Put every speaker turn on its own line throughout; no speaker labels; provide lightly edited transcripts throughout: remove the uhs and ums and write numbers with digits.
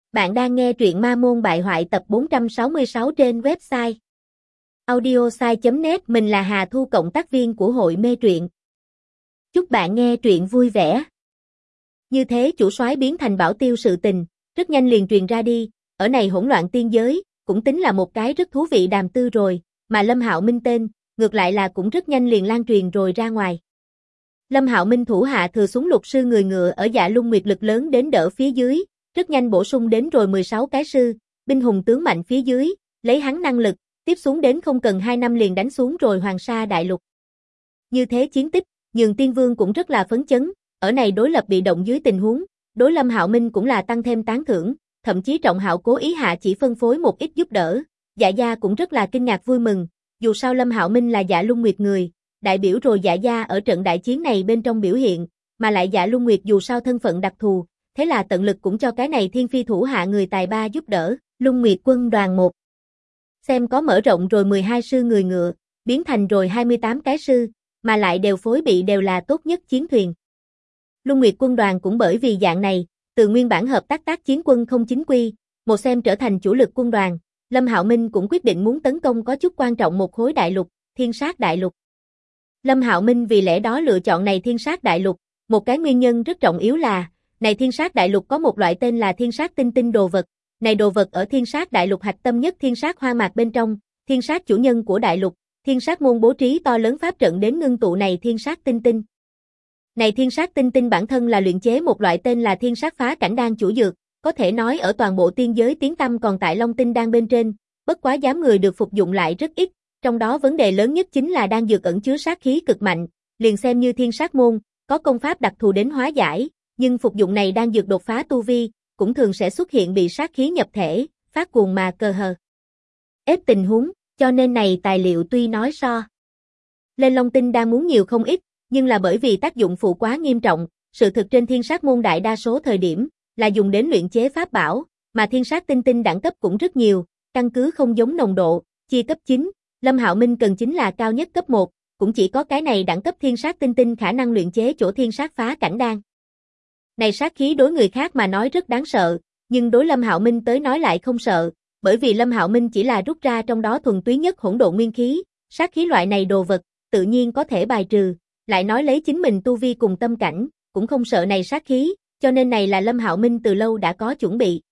Bạn đang nghe truyện Ma Môn Bại Hoại tập 466 trên website audiosai.net. Mình là Hà Thu, cộng tác viên của hội mê truyện. Chúc bạn nghe truyện vui vẻ. Như thế chủ soái biến thành bảo tiêu sự tình, rất nhanh liền truyền ra đi, ở này hỗn loạn tiên giới, cũng tính là một cái rất thú vị đàm tư rồi, mà Lâm Hạo Minh tên, ngược lại là cũng rất nhanh liền lan truyền rồi ra ngoài. Lâm Hạo Minh thủ hạ thừa súng lục sư người ngựa ở Dạ Lung Nguyệt lực lớn đến đỡ phía dưới, rất nhanh bổ sung đến rồi 16 cái sư, binh hùng tướng mạnh phía dưới, lấy hắn năng lực, tiếp xuống đến không cần 2 năm liền đánh xuống rồi Hoàng Sa đại lục. Như thế chiến tích, nhường Tiên Vương cũng rất là phấn chấn, ở này đối lập bị động dưới tình huống, đối Lâm Hạo Minh cũng là tăng thêm tán thưởng, thậm chí Trọng Hạo cố ý hạ chỉ phân phối một ít giúp đỡ, Dạ gia cũng rất là kinh ngạc vui mừng, dù sao Lâm Hạo Minh là Dạ Lung Nguyệt người, đại biểu rồi Dạ gia ở trận đại chiến này bên trong biểu hiện, mà lại Dạ Lung Nguyệt dù sao thân phận đặc thù, thế là tận lực cũng cho cái này thiên phi thủ hạ người tài ba giúp đỡ, Lung Nguyệt quân đoàn 1. Xem có mở rộng rồi 12 sư người ngựa, biến thành rồi 28 cái sư, mà lại đều phối bị đều là tốt nhất chiến thuyền. Lung Nguyệt quân đoàn cũng bởi vì dạng này, từ nguyên bản hợp tác chiến quân không chính quy, một xem trở thành chủ lực quân đoàn, Lâm Hạo Minh cũng quyết định muốn tấn công có chút quan trọng một khối đại lục, Thiên Sát đại lục. Lâm Hạo Minh vì lẽ đó lựa chọn này Thiên Sát đại lục, một cái nguyên nhân rất trọng yếu là, này Thiên Sát đại lục có một loại tên là Thiên Sát tinh tinh đồ vật, này đồ vật ở Thiên Sát đại lục hạch tâm nhất Thiên Sát hoang mạc bên trong, Thiên Sát chủ nhân của đại lục, Thiên Sát môn bố trí to lớn pháp trận đến ngưng tụ này Thiên Sát tinh tinh. Này Thiên Sát tinh tinh bản thân là luyện chế một loại tên là Thiên Sát phá cảnh đan chủ dược, có thể nói ở toàn bộ tiên giới tiếng tăm còn tại Long Tinh đan bên trên, bất quá dám người được phục dụng lại rất ít, trong đó vấn đề lớn nhất chính là đan dược ẩn chứa sát khí cực mạnh, liền xem như Thiên Sát môn, có công pháp đặc thù đến hóa giải, nhưng phục dụng này đan dược đột phá tu vi, cũng thường sẽ xuất hiện bị sát khí nhập thể, phát cuồng mà cơ hờ ép tình huống, cho nên này tài liệu tuy nói so lên Long Tinh đan muốn nhiều không ít, nhưng là bởi vì tác dụng phụ quá nghiêm trọng, sự thực trên Thiên Sát môn đại đa số thời điểm là dùng đến luyện chế pháp bảo, mà Thiên Sát tinh tinh đẳng cấp cũng rất nhiều, căn cứ không giống nồng độ, chia cấp 9, Lâm Hạo Minh cần chính là cao nhất cấp 1, cũng chỉ có cái này đẳng cấp Thiên Sát tinh tinh khả năng luyện chế chỗ Thiên Sát phá cảnh đan. Này sát khí đối người khác mà nói rất đáng sợ, nhưng đối Lâm Hạo Minh tới nói lại không sợ, bởi vì Lâm Hạo Minh chỉ là rút ra trong đó thuần túy nhất hỗn độn nguyên khí, sát khí loại này đồ vật, tự nhiên có thể bài trừ, lại nói lấy chính mình tu vi cùng tâm cảnh, cũng không sợ này sát khí, cho nên này là Lâm Hạo Minh từ lâu đã có chuẩn bị.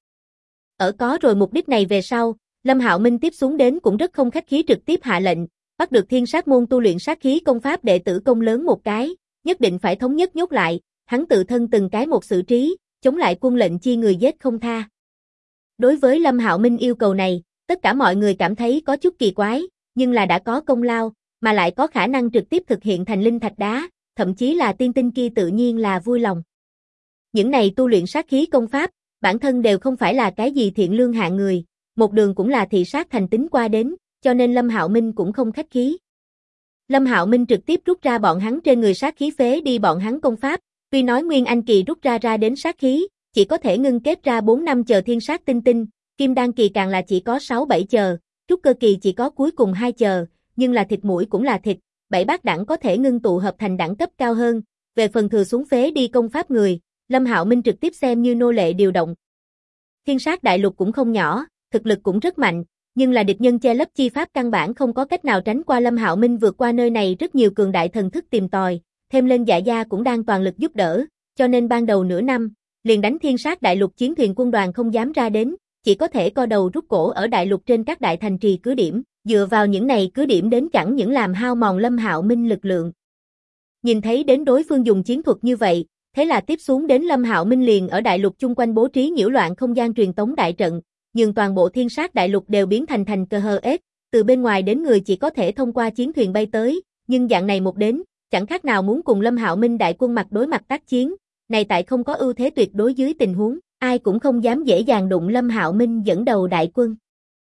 Ở có rồi mục đích này về sau, Lâm Hạo Minh tiếp xuống đến cũng rất không khách khí trực tiếp hạ lệnh, bắt được Thiên Sát môn tu luyện sát khí công pháp đệ tử công lớn một cái, nhất định phải thống nhất nhốt lại, hắn tự thân từng cái một xử trí, chống lại quân lệnh chi người giết không tha. Đối với Lâm Hạo Minh yêu cầu này, tất cả mọi người cảm thấy có chút kỳ quái, nhưng là đã có công lao, mà lại có khả năng trực tiếp thực hiện thành linh thạch đá, thậm chí là tiên tinh kia tự nhiên là vui lòng. Những này tu luyện sát khí công pháp, bản thân đều không phải là cái gì thiện lương hạng người, một đường cũng là thị sát thành tính qua đến, cho nên Lâm Hạo Minh cũng không khách khí. Lâm Hạo Minh trực tiếp rút ra bọn hắn trên người sát khí phế đi bọn hắn công pháp, tuy nói Nguyên Anh kỳ rút ra đến sát khí, chỉ có thể ngưng kết ra 4 năm chờ Thiên Sát tinh tinh, Kim Đan kỳ càng là chỉ có 6-7 chờ, Trúc Cơ kỳ chỉ có cuối cùng 2 chờ, nhưng là thịt mũi cũng là thịt, 7 bát đẳng có thể ngưng tụ hợp thành đẳng cấp cao hơn, về phần thừa xuống phế đi công pháp người, Lâm Hạo Minh trực tiếp xem như nô lệ điều động. Thiên Sát đại lục cũng không nhỏ, thực lực cũng rất mạnh, nhưng là địch nhân che lấp chi pháp căn bản không có cách nào tránh qua Lâm Hạo Minh vượt qua nơi này rất nhiều cường đại thần thức tìm tòi, thêm lên Dạ gia cũng đang toàn lực giúp đỡ, cho nên ban đầu nửa năm, liền đánh Thiên Sát đại lục chiến thuyền quân đoàn không dám ra đến, chỉ có thể co đầu rút cổ ở đại lục trên các đại thành trì cứ điểm, dựa vào những này cứ điểm đến chẳng những làm hao mòn Lâm Hạo Minh lực lượng. Nhìn thấy đến đối phương dùng chiến thuật như vậy, thế là tiếp xuống đến Lâm Hạo Minh liền ở đại lục chung quanh bố trí nhiễu loạn không gian truyền tống đại trận, nhưng toàn bộ Thiên Sát đại lục đều biến thành cơ hờ ếch, từ bên ngoài đến người chỉ có thể thông qua chiến thuyền bay tới, nhưng dạng này một đến, chẳng khác nào muốn cùng Lâm Hạo Minh đại quân mặt đối mặt tác chiến, này tại không có ưu thế tuyệt đối dưới tình huống, ai cũng không dám dễ dàng đụng Lâm Hạo Minh dẫn đầu đại quân.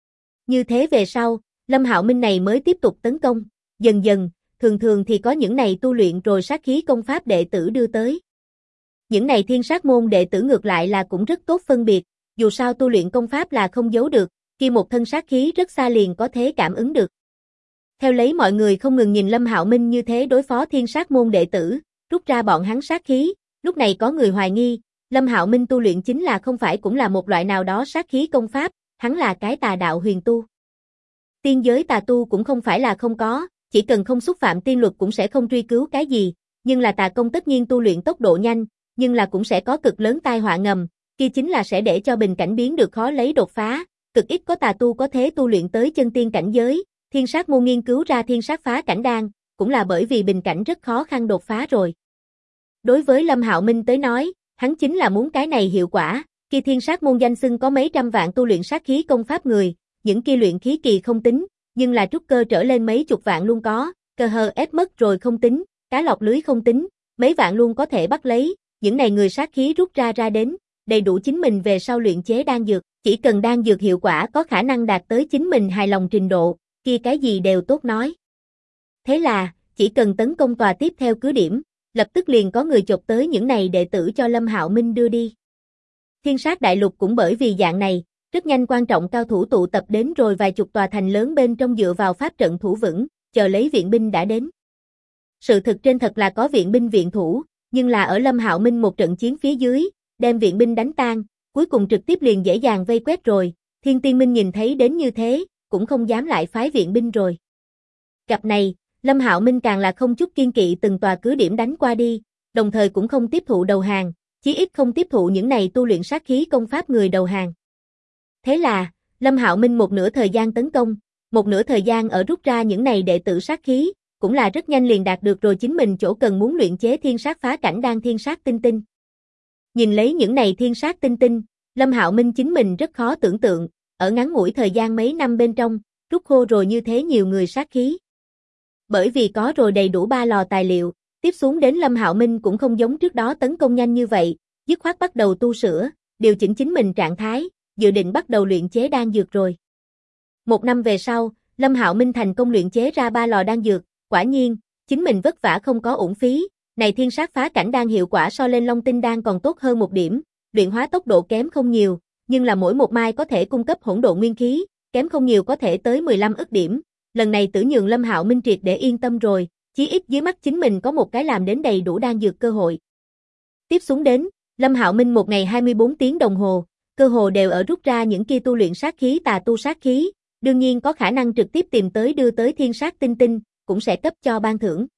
Như thế về sau, Lâm Hạo Minh này mới tiếp tục tấn công, dần dần, thường thì có những này tu luyện rồi sát khí công pháp đệ tử đưa tới. Những này Thiên Sát môn đệ tử ngược lại là cũng rất tốt phân biệt, dù sao tu luyện công pháp là không giấu được, khi một thân sát khí rất xa liền có thể cảm ứng được. Theo lấy mọi người không ngừng nhìn Lâm Hạo Minh như thế đối phó Thiên Sát môn đệ tử, rút ra bọn hắn sát khí, lúc này có người hoài nghi, Lâm Hạo Minh tu luyện chính là không phải cũng là một loại nào đó sát khí công pháp, hắn là cái tà đạo huyền tu. Tiên giới tà tu cũng không phải là không có, chỉ cần không xúc phạm tiên luật cũng sẽ không truy cứu cái gì, nhưng là tà công tất nhiên tu luyện tốc độ nhanh, nhưng là cũng sẽ có cực lớn tai họa ngầm, kia chính là sẽ để cho bình cảnh biến được khó lấy đột phá, cực ít có tà tu có thế tu luyện tới chân tiên cảnh giới, Thiên Sát môn nghiên cứu ra Thiên Sát phá cảnh đan, cũng là bởi vì bình cảnh rất khó khăn đột phá rồi. Đối với Lâm Hạo Minh tới nói, hắn chính là muốn cái này hiệu quả, kia Thiên Sát môn danh xưng có mấy trăm vạn tu luyện sát khí công pháp người, những kia luyện khí kỳ không tính, nhưng là trúc cơ trở lên mấy chục vạn luôn có, cơ hờ ép mất rồi không tính, cá lọt lưới không tính, mấy vạn luôn có thể bắt lấy, những này người sát khí rút ra đến, đầy đủ chính mình về sau luyện chế đan dược, chỉ cần đan dược hiệu quả có khả năng đạt tới chính mình hài lòng trình độ, kia cái gì đều tốt nói. Thế là, chỉ cần tấn công tòa tiếp theo cứ điểm, lập tức liền có người chộp tới những này đệ tử cho Lâm Hạo Minh đưa đi. Thiên Sát đại lục cũng bởi vì dạng này, rất nhanh quan trọng cao thủ tụ tập đến rồi vài chục tòa thành lớn bên trong dựa vào pháp trận thủ vững, chờ lấy viện binh đã đến. Sự thực trên thật là có viện binh viện thủ, nhưng là ở Lâm Hạo Minh một trận chiến phía dưới, đem viện binh đánh tan, cuối cùng trực tiếp liền dễ dàng vây quét rồi, Thiên Tiên Minh nhìn thấy đến như thế, cũng không dám lại phái viện binh rồi. Gặp này, Lâm Hạo Minh càng là không chút kiên kỵ từng tòa cứ điểm đánh qua đi, đồng thời cũng không tiếp thụ đầu hàng, chí ít không tiếp thụ những này tu luyện sát khí công pháp người đầu hàng. Thế là, Lâm Hạo Minh một nửa thời gian tấn công, một nửa thời gian ở rút ra những này đệ tử sát khí, cũng là rất nhanh liền đạt được rồi chính mình chỗ cần muốn luyện chế Thiên Sát phá cảnh đan Thiên Sát tinh tinh. Nhìn lấy những này Thiên Sát tinh tinh, Lâm Hạo Minh chính mình rất khó tưởng tượng, ở ngắn ngủi thời gian mấy năm bên trong, rút khô rồi như thế nhiều người sát khí. Bởi vì có rồi đầy đủ 3 lò tài liệu, tiếp xuống đến Lâm Hạo Minh cũng không giống trước đó tấn công nhanh như vậy, dứt khoát bắt đầu tu sửa, điều chỉnh chính mình trạng thái, dự định bắt đầu luyện chế đan dược rồi. 1 năm về sau, Lâm Hạo Minh thành công luyện chế ra 3 lò đan dược, quả nhiên, chính mình vất vả không có uổng phí, này Thiên Sát phá cảnh đan hiệu quả so lên Long Tinh đan còn tốt hơn một điểm, luyện hóa tốc độ kém không nhiều, nhưng là mỗi một mai có thể cung cấp hỗn độn nguyên khí, kém không nhiều có thể tới 15 ức điểm. Lần này tử nhường Lâm Hạo Minh triệt để yên tâm rồi, chí ít dưới mắt chính mình có một cái làm đến đầy đủ đan dược cơ hội. Tiếp xuống đến, Lâm Hạo Minh một ngày 24 tiếng đồng hồ, cơ hồ đều ở rút ra những kia tu luyện sát khí tà tu sát khí, đương nhiên có khả năng trực tiếp tìm tới đưa tới Thiên Sát tinh tinh, cũng sẽ cấp cho ban thưởng.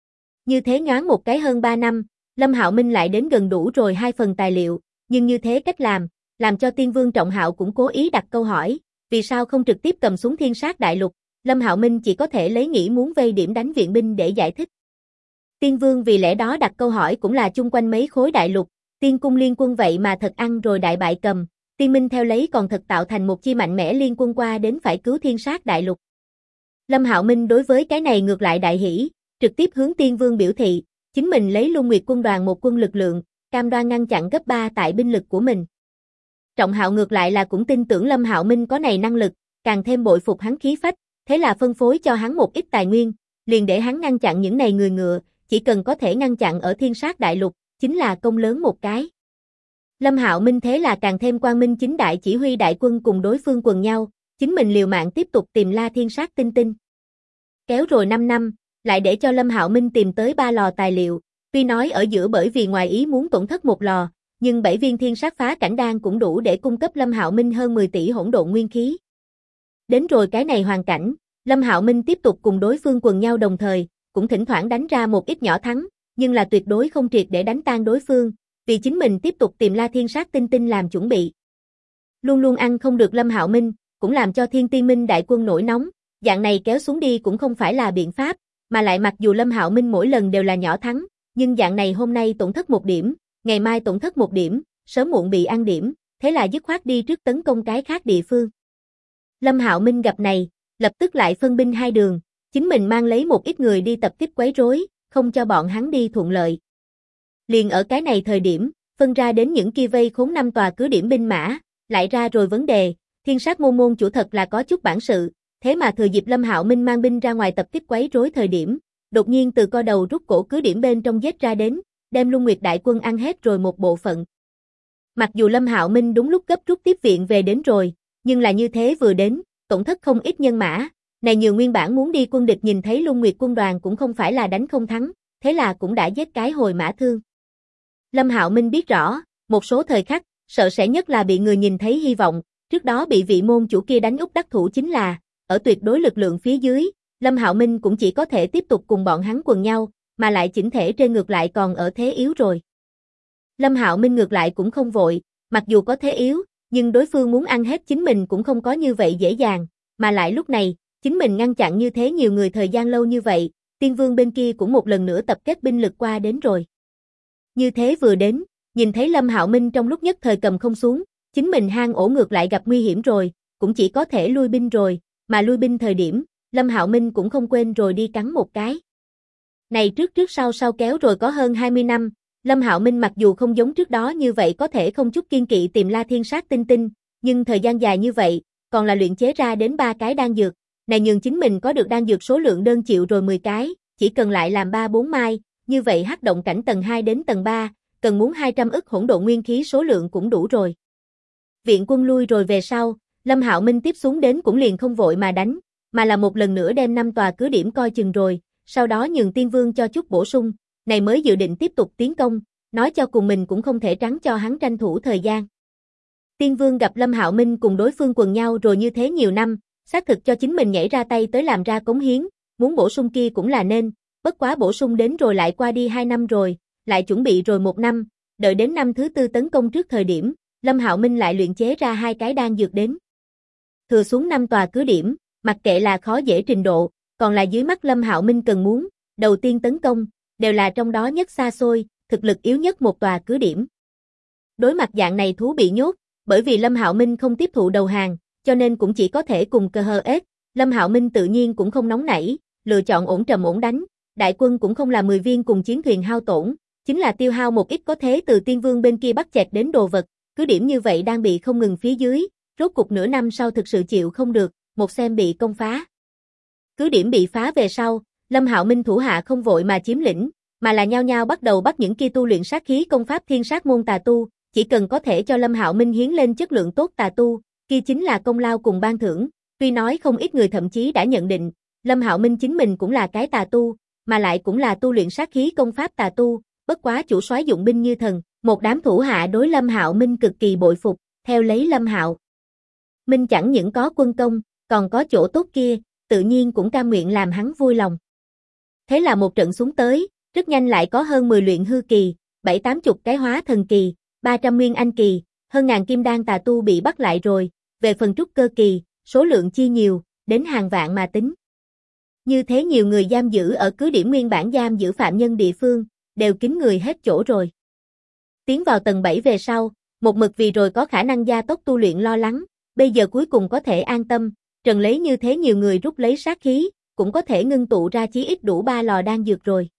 Như thế nhoáng một cái hơn 3 năm, Lâm Hạo Minh lại đến gần đủ rồi 2 phần tài liệu, nhưng như thế cách làm cho Tiên Vương Trọng Hạo cũng cố ý đặt câu hỏi, vì sao không trực tiếp cầm xuống Thiên Sát đại lục, Lâm Hạo Minh chỉ có thể lấy nghĩ muốn vây điểm đánh viện binh để giải thích. Tiên Vương vì lẽ đó đặt câu hỏi cũng là chung quanh mấy khối đại lục, Tiên cung liên quân vậy mà thật ăn rồi đại bại cầm, Tiên Minh theo lấy còn thật tạo thành một chi mạnh mẽ liên quân qua đến phải cứu Thiên Sát đại lục. Lâm Hạo Minh đối với cái này ngược lại đại hỉ, trực tiếp hướng Tiên Vương biểu thị, chính mình lấy Luân Nguyệt quân đoàn một quân lực lượng, cam đoan ngăn chặn gấp 3 tại binh lực của mình. Trọng Hạo ngược lại là cũng tin tưởng Lâm Hạo Minh có này năng lực, càng thêm bội phục hắn khí phách, thế là phân phối cho hắn một ít tài nguyên, liền để hắn ngăn chặn những này người ngựa, chỉ cần có thể ngăn chặn ở Thiên Sát đại lục, chính là công lớn một cái. Lâm Hạo Minh thế là càng thêm quang minh chính đại chỉ huy đại quân cùng đối phương quần nhau, chính mình liều mạng tiếp tục tìm la Thiên Sát tinh tinh. Kéo rồi 5 năm, lại để cho Lâm Hạo Minh tìm tới 3 lò tài liệu, tuy nói ở giữa bởi vì ngoài ý muốn tổn thất 1 lò, nhưng 7 viên Thiên Sát phá cảnh đan cũng đủ để cung cấp Lâm Hạo Minh hơn 10 tỷ hỗn độn nguyên khí. Đến rồi cái này hoàn cảnh, Lâm Hạo Minh tiếp tục cùng đối phương quần nhau đồng thời, cũng thỉnh thoảng đánh ra một ít nhỏ thắng, nhưng là tuyệt đối không triệt để đánh tan đối phương, vì chính mình tiếp tục tìm la Thiên Sát tinh tinh làm chuẩn bị. Luôn luôn ăn không được Lâm Hạo Minh, cũng làm cho Thiên Tiên Minh đại quân nổi nóng, dạng này kéo xuống đi cũng không phải là biện pháp, mà lại mặc dù Lâm Hạo Minh mỗi lần đều là nhỏ thắng, nhưng dạng này hôm nay tổn thất 1 điểm, ngày mai tổn thất 1 điểm, sớm muộn bị ăn điểm, thế là dứt khoát đi trước tấn công cái khác địa phương. Lâm Hạo Minh gặp này, lập tức lại phân binh 2 đường, chính mình mang lấy một ít người đi tập kích quấy rối, không cho bọn hắn đi thuận lợi. Liền ở cái này thời điểm, phân ra đến những kia vây khốn 5 tòa cứ điểm binh mã, lại ra rồi vấn đề, Thiên Sát môn chủ thật là có chút bản sự, thế mà thừa dịp Lâm Hạo Minh mang binh ra ngoài tập kích quấy rối thời điểm, đột nhiên từ co đầu rút cổ cứ điểm bên trong giết ra đến, đem Luân Nguyệt đại quân ăn hết rồi một bộ phận. Mặc dù Lâm Hạo Minh đúng lúc gấp rút tiếp viện về đến rồi, nhưng là như thế vừa đến, tổn thất không ít nhân mã, này nhiều nguyên bản muốn đi quân địch nhìn thấy Luân Nguyệt quân đoàn cũng không phải là đánh không thắng, thế là cũng đã giết cái hồi mã thương. Lâm Hạo Minh biết rõ, Một số thời khắc, sợ sẽ nhất là bị người nhìn thấy hy vọng, trước đó bị vị môn chủ kia đánh úp đắc thủ chính là, ở tuyệt đối lực lượng phía dưới, Lâm Hạo Minh cũng chỉ có thể tiếp tục cùng bọn hắn quần nhau, mà lại chỉnh thể trên ngược lại còn ở thế yếu rồi. Lâm Hạo Minh ngược lại cũng không vội, mặc dù có thế yếu, nhưng đối phương muốn ăn hết chính mình cũng không có như vậy dễ dàng, mà lại lúc này, chính mình ngăn chặn như thế nhiều người thời gian lâu như vậy, Tiên Vương bên kia cũng một lần nữa tập kết binh lực qua đến rồi. Như thế vừa đến, nhìn thấy Lâm Hạo Minh trong lúc nhất thời cầm không xuống, chính mình hang ổ ngược lại gặp nguy hiểm rồi, cũng chỉ có thể lui binh rồi, mà lui binh thời điểm, Lâm Hạo Minh cũng không quên rồi đi cắn một cái. Này trước trước sau sau kéo rồi có hơn 20 năm, Lâm Hạo Minh mặc dù không giống trước đó như vậy có thể không chút kiên kỵ tìm La Thiên Sát Tinh Tinh, nhưng thời gian dài như vậy, còn là luyện chế ra đến 3 cái đan dược, này nhường chính mình có được đan dược số lượng đơn chịu rồi 10 cái, chỉ cần lại làm 3-4 mai, như vậy hắc động cảnh tầng 2 đến tầng 3, cần muốn 200 ức hỗn độn nguyên khí số lượng cũng đủ rồi. Viện quân lui rồi về sau, Lâm Hạo Minh tiếp xuống đến cũng liền không vội mà đánh, mà là một lần nữa đem 5 tòa cứ điểm coi chừng rồi, sau đó nhường Tiên Vương cho chút bổ sung, này mới dự định tiếp tục tiến công, nói cho cùng mình cũng không thể trắng cho hắn tranh thủ thời gian. Tiên Vương gặp Lâm Hạo Minh cùng đối phương quần nhau rồi như thế nhiều năm, xác thực cho chính mình nhảy ra tay tới làm ra cống hiến, muốn bổ sung kia cũng là nên, bất quá bổ sung đến rồi lại qua đi 2 năm rồi, lại chuẩn bị rồi 1 năm, đợi đến năm thứ 4 tấn công trước thời điểm, Lâm Hạo Minh lại luyện chế ra 2 cái đan dược đến. Thừa xuống 5 tòa cứ điểm, mặc kệ là khó dễ trình độ, còn là dưới mắt Lâm Hạo Minh cần muốn, đầu tiên tấn công, đều là trong đó nhất xa xôi, thực lực yếu nhất một tòa cứ điểm. Đối mặt dạng này thú bị nhốt, bởi vì Lâm Hạo Minh không tiếp thụ đầu hàng, cho nên cũng chỉ có thể cùng cờ hờ ếch, Lâm Hạo Minh tự nhiên cũng không nóng nảy, lựa chọn ổn trầm ổn đánh, đại quân cũng không là 10 viên cùng chiến thuyền hao tổn, chính là tiêu hao một ít có thế từ Tiên Vương bên kia bắt chẹt đến đồ vật, cứ điểm như vậy đang bị không ngừng phía dưới, rốt cục nửa năm sau thực sự chịu không được, một xem bị công phá. Cứ điểm bị phá về sau, Lâm Hạo Minh thủ hạ không vội mà chiếm lĩnh, mà là nhao nhao bắt đầu bắt những kia tu luyện sát khí công pháp thiên sát môn tà tu, chỉ cần có thể cho Lâm Hạo Minh hiến lên chất lượng tốt tà tu, kia chính là công lao cùng ban thưởng, tuy nói không ít người thậm chí đã nhận định, Lâm Hạo Minh chính mình cũng là cái tà tu, mà lại cũng là tu luyện sát khí công pháp tà tu, bất quá chủ soái dụng binh như thần, một đám thủ hạ đối Lâm Hạo Minh cực kỳ bội phục, theo lấy Lâm Hạo Minh chẳng những có quân công, còn có chỗ tốt kia, tự nhiên cũng cam nguyện làm hắn vui lòng. Thế là một trận xuống tới, rất nhanh lại có hơn 10 luyện hư kỳ, 7-80 cái hóa thần kỳ, 300 nguyên anh kỳ, hơn ngàn kim đan tà tu bị bắt lại rồi, về phần trúc cơ kỳ, số lượng chi nhiều, đến hàng vạn mà tính. Như thế nhiều người giam giữ ở cứ điểm nguyên bản giam giữ phạm nhân địa phương, đều kín người hết chỗ rồi. Tiến vào tầng 7 về sau, một mực vì rồi có khả năng gia tốc tu luyện lo lắng, bây giờ cuối cùng có thể an tâm, trần lấy như thế nhiều người rút lấy sát khí, cũng có thể ngưng tụ ra chí ít đủ 3 lò đan dược rồi.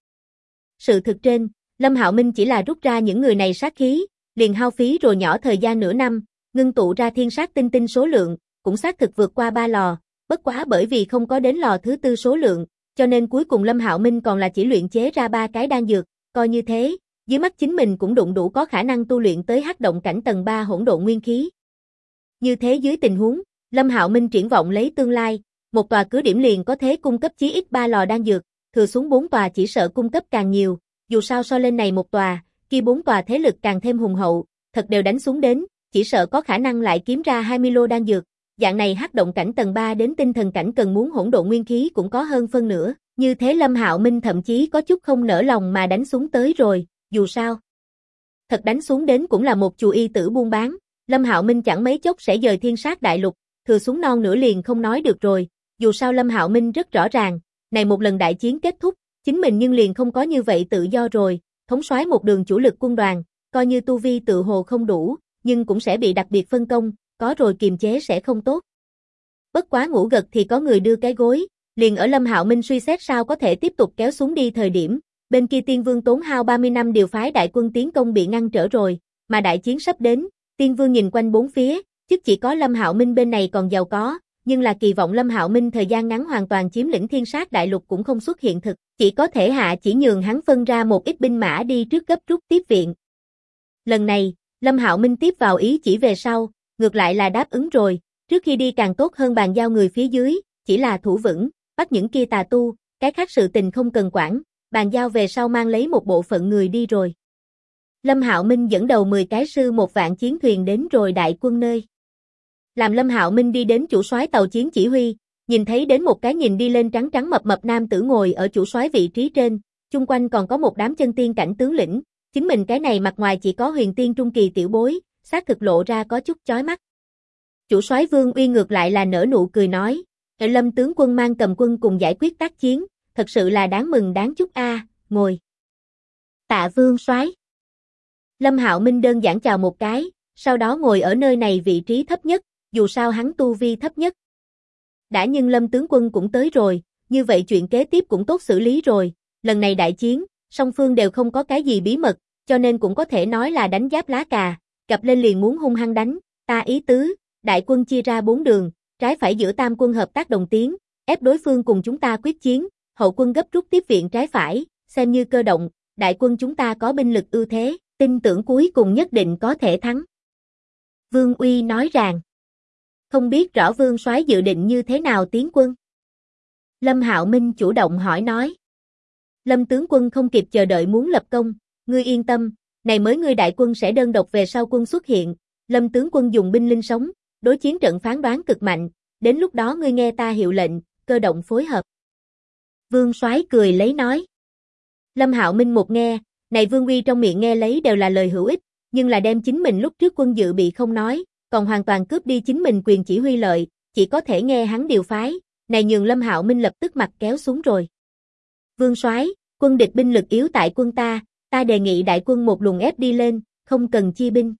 Sự thực trên, Lâm Hạo Minh chỉ là rút ra những người này sát khí, liền hao phí rồi nhỏ thời gian nửa năm, ngưng tụ ra thiên sát tinh tinh số lượng, cũng xác thực vượt qua 3 lò, bất quá bởi vì không có đến lò thứ 4 số lượng, cho nên cuối cùng Lâm Hạo Minh còn là chỉ luyện chế ra 3 cái đan dược, coi như thế, dưới mắt chính mình cũng đụng đủ có khả năng tu luyện tới hắc động cảnh tầng 3 hỗn độn nguyên khí. Như thế dưới tình huống, Lâm Hạo Minh triển vọng lấy tương lai, một tòa cứ điểm liền có thể cung cấp chí ít 3 lò đan dược, thừa xuống 4 tòa chỉ sợ cung cấp càng nhiều, dù sao so lên này một tòa, kia 4 tòa thế lực càng thêm hùng hậu, thật đều đánh xuống đến, chỉ sợ có khả năng lại kiếm ra 20 lô đan dược, dạng này hắc động cảnh tầng 3 đến tinh thần cảnh cần muốn hỗn độn nguyên khí cũng có hơn phân nửa, như thế Lâm Hạo Minh thậm chí có chút không nỡ lòng mà đánh xuống tới rồi, dù sao. Thật đánh xuống đến cũng là một chù y tử buôn bán, Lâm Hạo Minh chẳng mấy chốc sẽ dời thiên sát đại lục, thừa xuống non nửa liền không nói được rồi, dù sao Lâm Hạo Minh rất rõ ràng, này một lần đại chiến kết thúc, chính mình nhưng liền không có như vậy tự do rồi, thống soái một đường chủ lực quân đoàn, coi như tu vi tự hồ không đủ, nhưng cũng sẽ bị đặc biệt phân công, có rồi kiềm chế sẽ không tốt. Bất quá ngủ gật thì có người đưa cái gối, liền ở Lâm Hạo Minh suy xét sao có thể tiếp tục kéo xuống đi thời điểm, bên kia Tiên Vương tốn hao 30 năm điều phái đại quân tiến công bị ngăn trở rồi, mà đại chiến sắp đến, Tiên Vương nhìn quanh bốn phía, chứ chỉ có Lâm Hạo Minh bên này còn giàu có, nhưng là kỳ vọng Lâm Hạo Minh thời gian ngắn hoàn toàn chiếm lĩnh thiên sát đại lục cũng không xuất hiện thực, chỉ có thể hạ chỉ nhường hắn phân ra một ít binh mã đi trước gấp rút tiếp viện. Lần này, Lâm Hạo Minh tiếp vào ý chỉ về sau, ngược lại là đáp ứng rồi, trước khi đi càng tốt hơn bàn giao người phía dưới, chỉ là thủ vững, bắt những kia tà tu, cái khác sự tình không cần quản, bàn giao về sau mang lấy một bộ phận người đi rồi. Lâm Hạo Minh dẫn đầu 10 cái sư một vạn chiến thuyền đến rồi đại quân nơi. Làm Lâm Hạo Minh đi đến chủ soái tàu chiến chỉ huy, nhìn thấy đến một cái nhìn đi lên trắng trắng mập mập nam tử ngồi ở chủ soái vị trí trên, chung quanh còn có một đám chân tiên cảnh tướng lĩnh, chính mình cái này mặt ngoài chỉ có huyền tiên trung kỳ tiểu bối, xác thực lộ ra có chút chói mắt. Chủ soái Vương Uy ngược lại là nở nụ cười nói, Lâm tướng quân mang cầm quân cùng giải quyết tác chiến, thật sự là đáng mừng đáng chúc a, ngồi. Tạ Vương soái. Lâm Hạo Minh đơn giản chào một cái, sau đó ngồi ở nơi này vị trí thấp nhất, dù sao hắn tu vi thấp nhất. Đã nhưng Lâm tướng quân cũng tới rồi, như vậy chuyện kế tiếp cũng tốt xử lý rồi, lần này đại chiến, song phương đều không có cái gì bí mật, cho nên cũng có thể nói là đánh giáp lá cà, gặp lên liền muốn hung hăng đánh, ta ý tứ, đại quân chia ra 4 đường, trái phải giữa tam quân hợp tác đồng tiến, ép đối phương cùng chúng ta quyết chiến, hậu quân gấp rút tiếp viện trái phải, xem như cơ động, đại quân chúng ta có binh lực ưu thế, tin tưởng cuối cùng nhất định có thể thắng. Vương Uy nói rằng, không biết rõ Vương soái dự định như thế nào tiến quân. Lâm Hạo Minh chủ động hỏi nói. Lâm tướng quân không kịp chờ đợi muốn lập công, ngươi yên tâm, này mới ngươi đại quân sẽ đơn độc về sau quân xuất hiện, Lâm tướng quân dùng binh linh sống, đối chiến trận phán đoán cực mạnh, đến lúc đó ngươi nghe ta hiệu lệnh, cơ động phối hợp. Vương soái cười lấy nói. Lâm Hạo Minh một nghe, này Vương Uy trong miệng nghe lấy đều là lời hữu ích, nhưng là đem chính mình lúc trước quân dự bị không nói, còn hoàn toàn cướp đi chính mình quyền chỉ huy lợi, chỉ có thể nghe hắn điều phái, này nhường Lâm Hạo Minh lập tức mặt kéo xuống rồi. Vương soái, quân địch binh lực yếu tại quân ta đề nghị đại quân một luồng ép đi lên, không cần chia binh.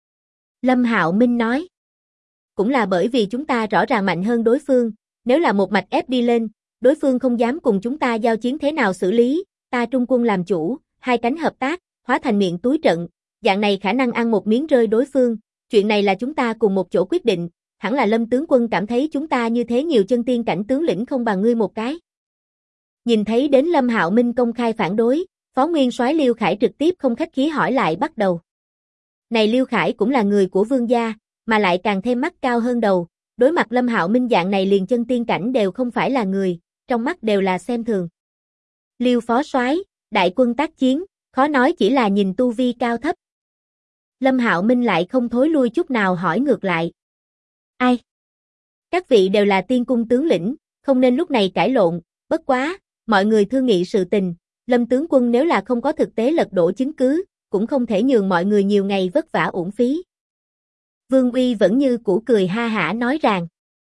Lâm Hạo Minh nói. Cũng là bởi vì chúng ta rõ ràng mạnh hơn đối phương, nếu là một mạch ép đi lên, đối phương không dám cùng chúng ta giao chiến thế nào xử lý, ta trung quân làm chủ, hai cánh hợp tác, hóa thành miệng túi trận, dạng này khả năng ăn một miếng rơi đối phương, chuyện này là chúng ta cùng một chỗ quyết định, hẳn là Lâm tướng quân cảm thấy chúng ta như thế nhiều chân tiên cảnh tướng lĩnh không bằng ngươi một cái. Nhìn thấy đến Lâm Hạo Minh công khai phản đối, Phó Nguyên soái Liêu Khải trực tiếp không khách khí hỏi lại bắt đầu. Này Liêu Khải cũng là người của Vương gia, mà lại càng thêm mắt cao hơn đầu, đối mặt Lâm Hạo Minh dạng này liền chân tiên cảnh đều không phải là người, trong mắt đều là xem thường. Liêu phó soái, đại quân tác chiến, khó nói chỉ là nhìn tu vi cao thấp. Lâm Hạo Minh lại không thối lui chút nào hỏi ngược lại. Ai? Các vị đều là tiên cung tướng lĩnh, không nên lúc này cãi lộn, bất quá, mọi người thương nghị sự tình, Lâm tướng quân nếu là không có thực tế lật đổ chứng cứ, cũng không thể nhường mọi người nhiều ngày vất vả uổng phí. Vương Uy vẫn như cũ cười ha hả nói rằng.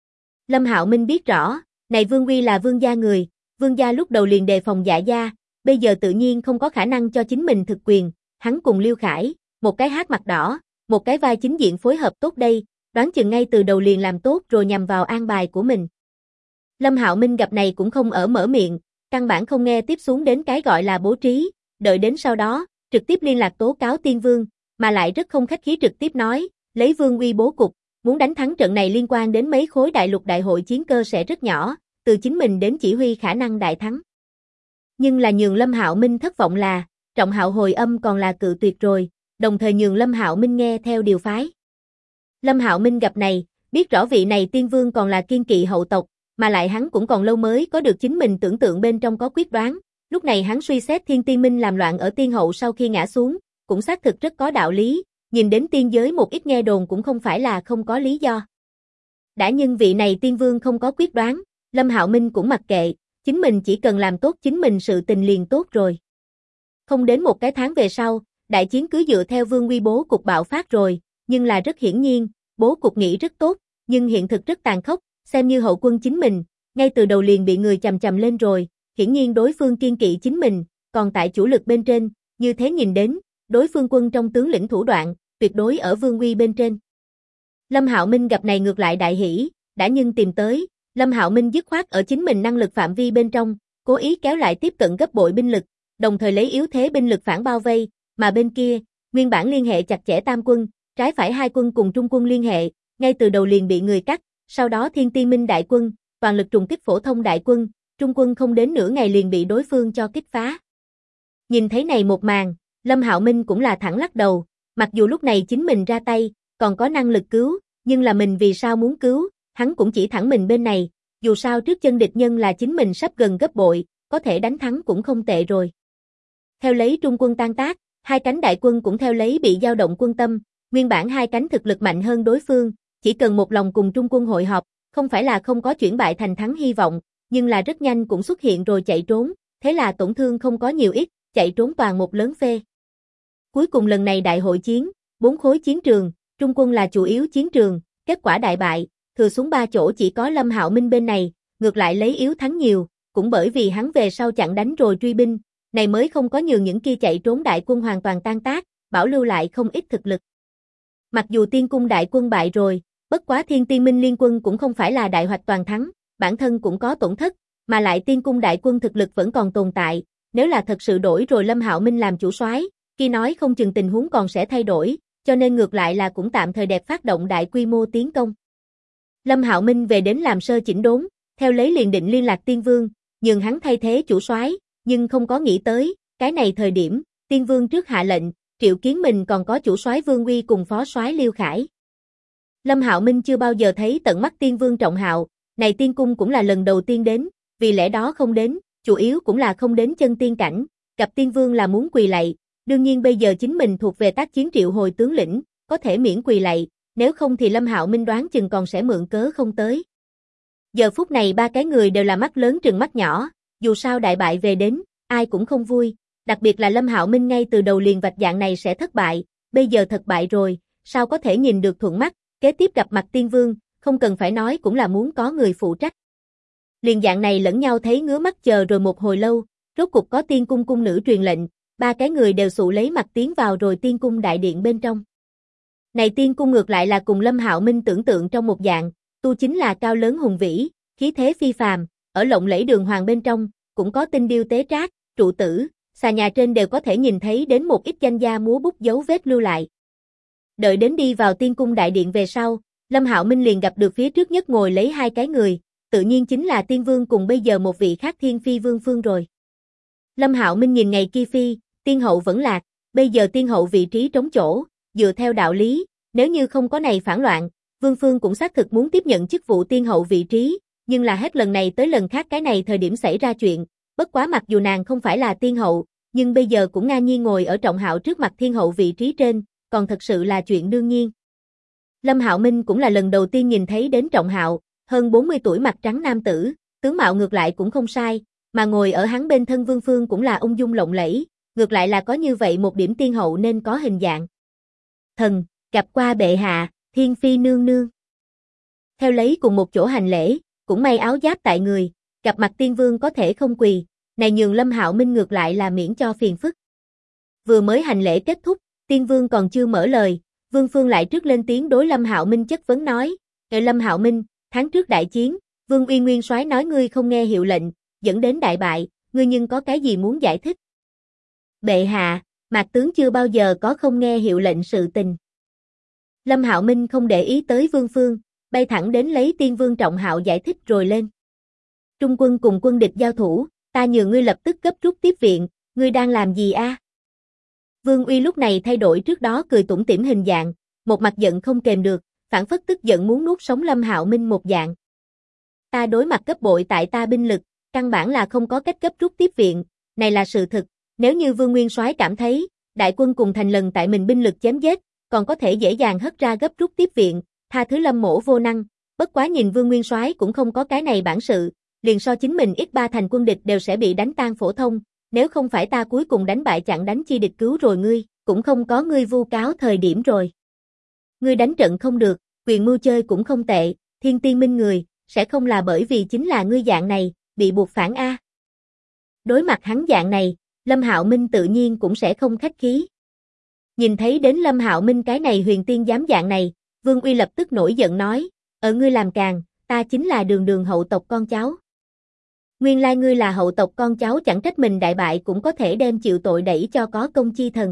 Lâm Hạo Minh biết rõ, này Vương Uy là vương gia người, vương gia lúc đầu liền đề phòng Dạ gia, bây giờ tự nhiên không có khả năng cho chính mình thực quyền, hắn cùng Liêu Khải, một cái hát mặt đỏ, một cái vai chính diện phối hợp tốt đây, đoán chừng ngay từ đầu liền làm tốt rồi nhằm vào an bài của mình. Lâm Hạo Minh gặp này cũng không ở mở miệng, căn bản không nghe tiếp xuống đến cái gọi là bố trí, đợi đến sau đó, trực tiếp liên lạc tố cáo Tiên Vương, mà lại rất không khách khí trực tiếp nói, lấy Vương Uy bố cục, muốn đánh thắng trận này liên quan đến mấy khối đại lục đại hội chiến cơ sẽ rất nhỏ, từ chính mình đến chỉ huy khả năng đại thắng. Nhưng là nhường Lâm Hạo Minh thất vọng là, Trọng Hạo hồi âm còn là cự tuyệt rồi, đồng thời nhường Lâm Hạo Minh nghe theo điều phái. Lâm Hạo Minh gặp này, biết rõ vị này Tiên Vương còn là kiên kỵ hậu tộc, mà lại hắn cũng còn lâu mới có được chính mình tưởng tượng bên trong có quyết đoán, lúc này hắn suy xét Thiên Tiên Minh làm loạn ở tiên hậu sau khi ngã xuống, cũng xác thực rất có đạo lý, nhìn đến tiên giới một ít nghe đồn cũng không phải là không có lý do. Đã nhưng vị này Tiên Vương không có quyết đoán, Lâm Hạo Minh cũng mặc kệ, chính mình chỉ cần làm tốt chính mình sự tình liền tốt rồi. Không đến một cái tháng về sau, đại chiến cứ dựa theo Vương Uy bố cục bạo phát rồi, nhưng là rất hiển nhiên, bố cục nghĩ rất tốt, nhưng hiện thực rất tàn khốc, xem như hậu quân chính mình, ngay từ đầu liền bị người chằm chằm lên rồi, hiển nhiên đối phương kiên kỵ chính mình, còn tại chủ lực bên trên, như thế nhìn đến, đối phương quân trong tướng lĩnh thủ đoạn, tuyệt đối ở Vương Uy bên trên. Lâm Hạo Minh gặp này ngược lại đại hỉ, đã nhưng tìm tới, Lâm Hạo Minh dứt khoát ở chính mình năng lực phạm vi bên trong, cố ý kéo lại tiếp cận gấp bội binh lực, đồng thời lấy yếu thế binh lực phản bao vây, mà bên kia, nguyên bản liên hệ chặt chẽ tam quân, trái phải hai quân cùng trung quân liên hệ, ngay từ đầu liền bị người cắt, sau đó Thiên Tiên Minh đại quân, toàn lực trùng kích phổ thông đại quân, trung quân không đến nửa ngày liền bị đối phương cho kích phá. Nhìn thấy này một màn, Lâm Hạo Minh cũng là thẳng lắc đầu, mặc dù lúc này chính mình ra tay, còn có năng lực cứu, nhưng là mình vì sao muốn cứu, hắn cũng chỉ thẳng mình bên này, dù sao trước chân địch nhân là chính mình sắp gần gấp bội, có thể đánh thắng cũng không tệ rồi. Theo lấy trung quân tan tác, Hai cánh đại quân cũng theo lấy bị dao động quân tâm, nguyên bản hai cánh thực lực mạnh hơn đối phương, chỉ cần một lòng cùng Trung quân hội họp, không phải là không có chuyển bại thành thắng hy vọng, nhưng là rất nhanh cũng xuất hiện rồi chạy trốn, thế là tổn thương không có nhiều ít, chạy trốn toàn một lớn phê. Cuối cùng lần này đại hội chiến, 4 khối chiến trường, Trung quân là chủ yếu chiến trường, kết quả đại bại, thừa xuống 3 chỗ chỉ có Lâm Hạo Minh bên này, ngược lại lấy yếu thắng nhiều, cũng bởi vì hắn về sau chặn đánh rồi truy binh, này mới không có nhường những kia chạy trốn đại quân hoàn toàn tan tác, bảo lưu lại không ít thực lực. Mặc dù tiên cung đại quân bại rồi, bất quá Thiên Tiên Minh Liên quân cũng không phải là đại hoạch toàn thắng, bản thân cũng có tổn thất, mà lại tiên cung đại quân thực lực vẫn còn tồn tại, nếu là thật sự đổi rồi Lâm Hạo Minh làm chủ soái, khi nói không chừng tình huống còn sẽ thay đổi, cho nên ngược lại là cũng tạm thời đẹp phát động đại quy mô tiến công. Lâm Hạo Minh về đến làm sơ chỉnh đốn, theo lấy liền định liên lạc Tiên Vương, nhường hắn thay thế chủ soái, nhưng không có nghĩ tới, cái này thời điểm, Tiên Vương trước hạ lệnh, triệu kiến mình còn có chủ soái Vương Uy cùng phó soái Liêu Khải. Lâm Hạo Minh chưa bao giờ thấy tận mắt Tiên Vương trọng hạo, này tiên cung cũng là lần đầu tiên đến, vì lẽ đó không đến, chủ yếu cũng là không đến chân tiên cảnh, gặp Tiên Vương là muốn quỳ lạy, đương nhiên bây giờ chính mình thuộc về tác chiến triệu hồi tướng lĩnh, có thể miễn quỳ lạy, nếu không thì Lâm Hạo Minh đoán chừng còn sẽ mượn cớ không tới. Giờ phút này ba cái người đều là mắt lớn trừng mắt nhỏ, dù sao đại bại về đến, ai cũng không vui, đặc biệt là Lâm Hạo Minh ngay từ đầu liền vạch dạng này sẽ thất bại, bây giờ thất bại rồi, sao có thể nhìn được thuận mắt, kế tiếp gặp mặt Tiên Vương, không cần phải nói cũng là muốn có người phụ trách. Liền dạng này lẫn nhau thấy ngứa mắt chờ rồi một hồi lâu, rốt cục có tiên cung cung nữ truyền lệnh, ba cái người đều sụ lấy mặt tiến vào rồi tiên cung đại điện bên trong. Này tiên cung ngược lại là cùng Lâm Hạo Minh tưởng tượng trong một dạng, tu chính là cao lớn hùng vĩ, khí thế phi phàm, ở lộng lẫy đường hoàng bên trong, cũng có tinh điêu tế trác, trụ tử, xà nhà trên đều có thể nhìn thấy đến một ít danh gia múa bút dấu vết lưu lại. Đợi đến đi vào tiên cung đại điện về sau, Lâm Hạo Minh liền gặp được phía trước nhất ngồi lấy hai cái người, tự nhiên chính là Tiên Vương cùng bây giờ một vị khác Thiên Phi Vương Phương rồi. Lâm Hạo Minh nhìn ngày kia phi, Tiên Hậu vẫn lạc, bây giờ Tiên Hậu vị trí trống chỗ, dựa theo đạo lý, nếu như không có này phản loạn, Vương Phương cũng xác thực muốn tiếp nhận chức vụ Tiên Hậu vị trí, nhưng là hết lần này tới lần khác cái này thời điểm xảy ra chuyện, bất quá mặc dù nàng không phải là Tiên Hậu, nhưng bây giờ cũng ngang nhiên ngồi ở Trọng Hạo trước mặt Thiên Hậu vị trí trên, còn thật sự là chuyện đương nhiên. Lâm Hạo Minh cũng là lần đầu tiên nhìn thấy đến Trọng Hạo, hơn 40 tuổi mặt trắng nam tử, tướng mạo ngược lại cũng không sai, mà ngồi ở hắn bên thân Vương Phương cũng là ung dung lộng lẫy, ngược lại là có như vậy một điểm tiên hậu nên có hình dạng. Thần, gặp qua bệ hạ, Thiên Phi nương nương. Theo lấy cùng một chỗ hành lễ, cũng may áo giáp tại người, gặp mặt Tiên Vương có thể không quỳ, này nhường Lâm Hạo Minh ngược lại là miễn cho phiền phức. Vừa mới hành lễ kết thúc, Tiên Vương còn chưa mở lời, Vương Phương lại trước lên tiếng đối Lâm Hạo Minh chất vấn nói, Lâm Hạo Minh, tháng trước đại chiến, Vương Uy Nguyên soái nói ngươi không nghe hiệu lệnh, dẫn đến đại bại, ngươi nhưng có cái gì muốn giải thích? Bệ hạ, Mạc tướng chưa bao giờ có không nghe hiệu lệnh sự tình. Lâm Hạo Minh không để ý tới Vương Phương, bay thẳng đến lấy Tiên Vương Trọng Hạo giải thích rồi lên. Trung quân cùng quân địch giao thủ, ta nhường ngươi lập tức gấp rút tiếp viện, ngươi đang làm gì a? Vương Uy lúc này thay đổi trước đó cười tủm tỉm hình dạng, một mặt giận không kềm được, phản phất tức giận muốn nuốt sống Lâm Hạo Minh một dạng. Ta đối mặt gấp bội tại ta binh lực, căn bản là không có cách gấp rút tiếp viện, này là sự thực, nếu như Vương Nguyên soái cảm thấy, đại quân cùng thành lần tại mình binh lực chém giết, còn có thể dễ dàng hất ra gấp rút tiếp viện, tha thứ Lâm mỗ vô năng, bất quá nhìn Vương Nguyên soái cũng không có cái này bản sự, liền so chính mình ít ba thành quân địch đều sẽ bị đánh tan phổ thông, nếu không phải ta cuối cùng đánh bại chặn đánh chi địch cứu rồi ngươi, cũng không có ngươi vu cáo thời điểm rồi. Ngươi đánh trận không được, quyền mưu chơi cũng không tệ, Thiên Tiên Minh người, sẽ không là bởi vì chính là ngươi dạng này, bị buộc phản a. Đối mặt hắn dạng này, Lâm Hạo Minh tự nhiên cũng sẽ không khách khí. Nhìn thấy đến Lâm Hạo Minh cái này huyền tiên dám dạng này, Vương Uy lập tức nổi giận nói, ở ngươi làm càn, ta chính là đường đường hậu tộc con cháu. Nguyên lai ngươi là hậu tộc con cháu chẳng trách mình đại bại cũng có thể đem chịu tội đẩy cho có công chi thần.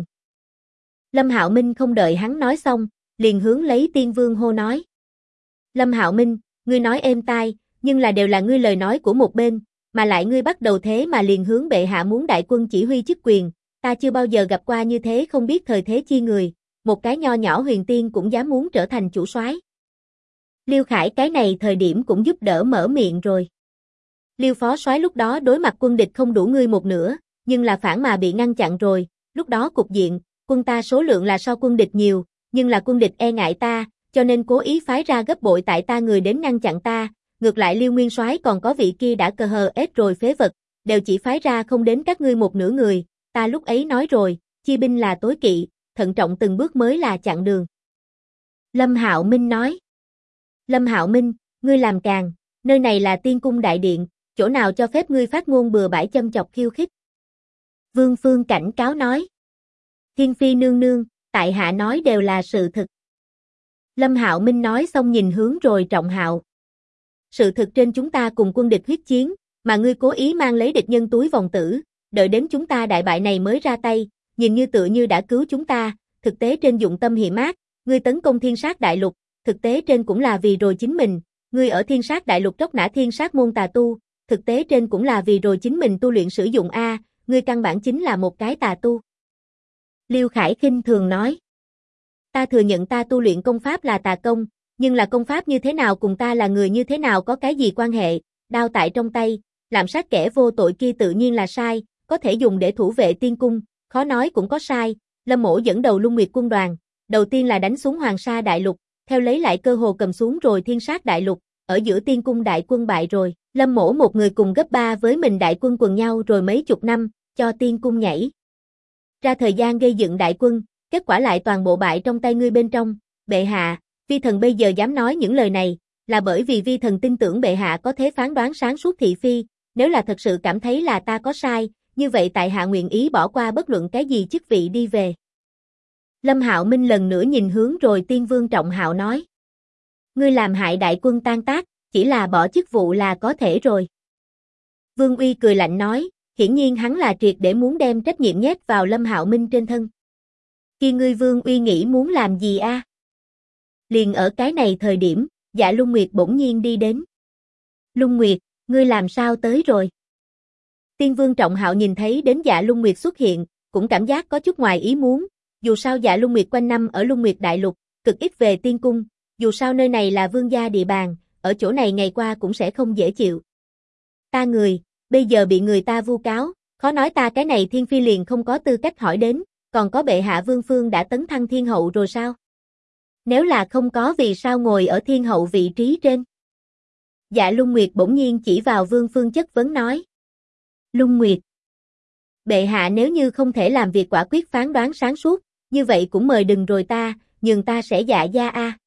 Lâm Hạo Minh không đợi hắn nói xong, liền hướng lấy Tiên Vương hô nói. Lâm Hạo Minh, ngươi nói êm tai, nhưng là đều là ngươi lời nói của một bên, mà lại ngươi bắt đầu thế mà liền hướng bệ hạ muốn đại quân chỉ huy chức quyền, ta chưa bao giờ gặp qua như thế không biết thời thế chi người, một cái nho nhỏ huyền tiên cũng dám muốn trở thành chủ soái. Liêu Khải cái này thời điểm cũng giúp đỡ mở miệng rồi. Liêu phó soái lúc đó đối mặt quân địch không đủ ngươi một nửa, nhưng là phản mà bị ngăn chặn rồi, lúc đó cục diện, quân ta số lượng là so quân địch nhiều, nhưng là quân địch e ngại ta, cho nên cố ý phái ra gấp bội tại ta người đến ngăn chặn ta, ngược lại Liêu Nguyên Soái còn có vị kia đã cờ hờ ết rồi phế vật, đều chỉ phái ra không đến các ngươi một nửa người, ta lúc ấy nói rồi, chia binh là tối kỵ, thận trọng từng bước mới là chặn đường. Lâm Hạo Minh nói. Lâm Hạo Minh, ngươi làm càng, nơi này là Tiên Cung đại điện, chỗ nào cho phép ngươi phát ngôn bừa bãi châm chọc khiêu khích. Vương Phương cảnh cáo nói. Thiên Phi nương nương, tại hạ nói đều là sự thực. Lâm Hạo Minh nói xong nhìn hướng rồi Trọng Hạo. Sự thực trên chúng ta cùng quân địch huyết chiến, mà ngươi cố ý mang lấy địch nhân túi vòng tử, đợi đến chúng ta đại bại này mới ra tay, nhìn như tựa như đã cứu chúng ta, thực tế trên dụng tâm hiểm ác, ngươi tấn công Thiên Sát Đại Lục, thực tế trên cũng là vì rồi chính mình, ngươi ở Thiên Sát Đại Lục tróc nã Thiên Sát môn tà tu, thực tế trên cũng là vì rồi chính mình tu luyện sử dụng a, ngươi căn bản chính là một cái tà tu. Liêu Khải khinh thường nói. Ta thừa nhận ta tu luyện công pháp là tà công, nhưng là công pháp như thế nào cùng ta là người như thế nào có cái gì quan hệ, đao tại trong tay, làm sát kẻ vô tội kia tự nhiên là sai, có thể dùng để thủ vệ tiên cung, khó nói cũng có sai. Lâm Mỗ dẫn đầu Lung Nguyệt quân đoàn, đầu tiên là đánh xuống Hoàng Sa Đại Lục, theo lấy lại cơ hồ cầm xuống rồi Thiên Sát Đại Lục, ở giữa Tiên Cung đại quân bại rồi, Lâm Mỗ một người cùng gấp 3 với mình đại quân quần nhau rồi mấy chục năm, cho Tiên Cung nhảy ra thời gian gây dựng đại quân, kết quả lại toàn bộ bại trong tay ngươi bên trong, bệ hạ, vi thần bây giờ dám nói những lời này, là bởi vì vi thần tin tưởng bệ hạ có thể phán đoán sáng suốt thị phi, nếu là thật sự cảm thấy là ta có sai, như vậy tại hạ nguyện ý bỏ qua bất luận cái gì chức vị đi về. Lâm Hạo Minh lần nữa nhìn hướng rồi Tiên Vương Trọng Hạo nói. Ngươi làm hại đại quân tan tác, chỉ là bỏ chức vụ là có thể rồi. Vương Uy cười lạnh nói, hiển nhiên hắn là triệt để muốn đem trách nhiệm nhét vào Lâm Hạo Minh trên thân. Khi ngươi Vương Uy nghĩ muốn làm gì a? Liền ở cái này thời điểm, Dạ Lung Nguyệt bỗng nhiên đi đến. Lung Nguyệt, ngươi làm sao tới rồi? Tiên Vương Trọng Hạo nhìn thấy đến Dạ Lung Nguyệt xuất hiện, cũng cảm giác có chút ngoài ý muốn, dù sao Dạ Lung Nguyệt quanh năm ở Lung Nguyệt Đại Lục, cực ít về Tiên Cung, dù sao nơi này là vương gia địa bàn, ở chỗ này ngày qua cũng sẽ không dễ chịu. Ta người, bây giờ bị người ta vu cáo, khó nói ta cái này Thiên Phi liền không có tư cách hỏi đến, còn có bệ hạ Vương Phương đã tấn thăng Thiên Hậu rồi sao? Nếu là không có vì sao ngồi ở Thiên Hậu vị trí trên? Dạ Lung Nguyệt bỗng nhiên chỉ vào Vương Phương chất vấn nói. Lung Nguyệt, bệ hạ nếu như không thể làm việc quả quyết phán đoán sáng suốt, như vậy cũng mời đừng rồi ta, nhường ta sẽ dạ gia a.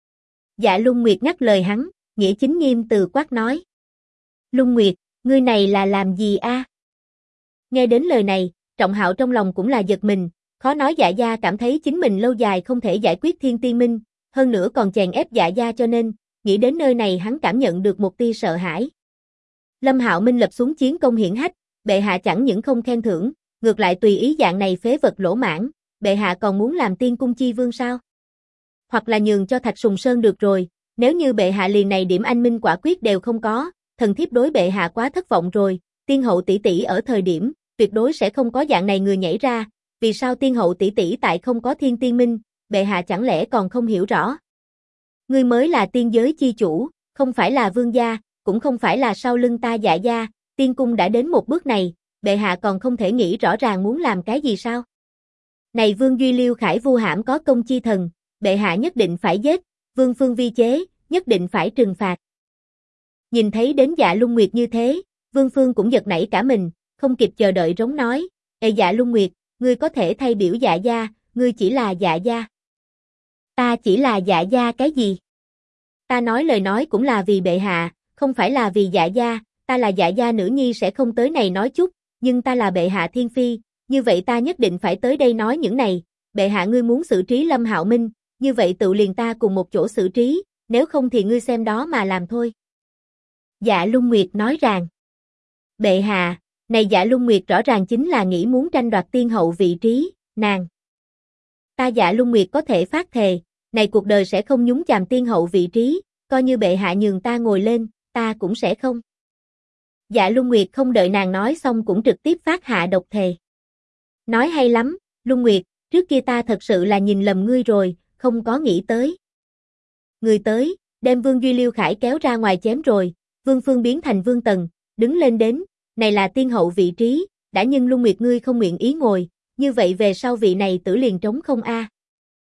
Dạ Lung Nguyệt ngắt lời hắn, nghĩa chính nghiêm từ quát nói. Lung Nguyệt, ngươi này là làm gì a? Nghe đến lời này, Trọng Hạo trong lòng cũng là giật mình, khó nói dạ gia cảm thấy chính mình lâu dài không thể giải quyết Thiên Tiên Minh, hơn nữa còn chèn ép dạ gia cho nên, nghĩ đến nơi này hắn cảm nhận được một tia sợ hãi. Lâm Hạo Minh lập xuống chiến công hiển hách, bệ hạ chẳng những không khen thưởng, ngược lại tùy ý dạng này phế vật lỗ mãn, bệ hạ còn muốn làm Tiên Cung chi vương sao? Hoặc là nhường cho Thạch Sùng Sơn được rồi, nếu như bệ hạ liền này điểm anh minh quả quyết đều không có, thần thiếp đối bệ hạ quá thất vọng rồi, tiên hậu tỷ tỷ ở thời điểm, tuyệt đối sẽ không có dạng này người nhảy ra, vì sao tiên hậu tỷ tỷ tại không có Thiên Tiên Minh, bệ hạ chẳng lẽ còn không hiểu rõ? Ngươi mới là tiên giới chi chủ, không phải là vương gia, cũng không phải là sau lưng ta Dạ gia, Tiên Cung đã đến một bước này, bệ hạ còn không thể nghĩ rõ ràng muốn làm cái gì sao? Này Vương Duy Liêu Khải vu hãm có công chi thần, bệ hạ nhất định phải giết, Vương Phương vi chế, nhất định phải trừng phạt. Nhìn thấy đến Dạ Lung Nguyệt như thế, Vương Phương cũng giật nảy cả mình, không kịp chờ đợi rống nói, Ê Dạ Lung Nguyệt, ngươi có thể thay biểu Dạ gia, ngươi chỉ là Dạ gia. Ta chỉ là Dạ gia cái gì? Ta nói lời nói cũng là vì bệ hạ, không phải là vì Dạ gia, ta là Dạ gia nữ nhi sẽ không tới này nói chút, nhưng ta là bệ hạ Thiên Phi, như vậy ta nhất định phải tới đây nói những này, bệ hạ ngươi muốn xử trí Lâm Hạo Minh, như vậy tự liền ta cùng một chỗ xử trí, nếu không thì ngươi xem đó mà làm thôi. Dạ Lung Nguyệt nói rằng, bệ hạ, này Dạ Lung Nguyệt rõ ràng chính là nghĩ muốn tranh đoạt tiên hậu vị trí, nàng. Ta Dạ Lung Nguyệt có thể phát thề, này cuộc đời sẽ không nhúng chàm tiên hậu vị trí, coi như bệ hạ nhường ta ngồi lên, ta cũng sẽ không. Dạ Lung Nguyệt không đợi nàng nói xong cũng trực tiếp phát hạ độc thề. Nói hay lắm, Lung Nguyệt, trước kia ta thật sự là nhìn lầm ngươi rồi, không có nghĩ tới. Người tới, đem Vương Duy Liêu Khải kéo ra ngoài chém rồi, Vương Phương biến thành Vương Tần, đứng lên đến, này là tiên hậu vị trí, đã nhưng Lung Nguyệt ngươi không nguyện ý ngồi, như vậy về sau vị này tử liền trống không a.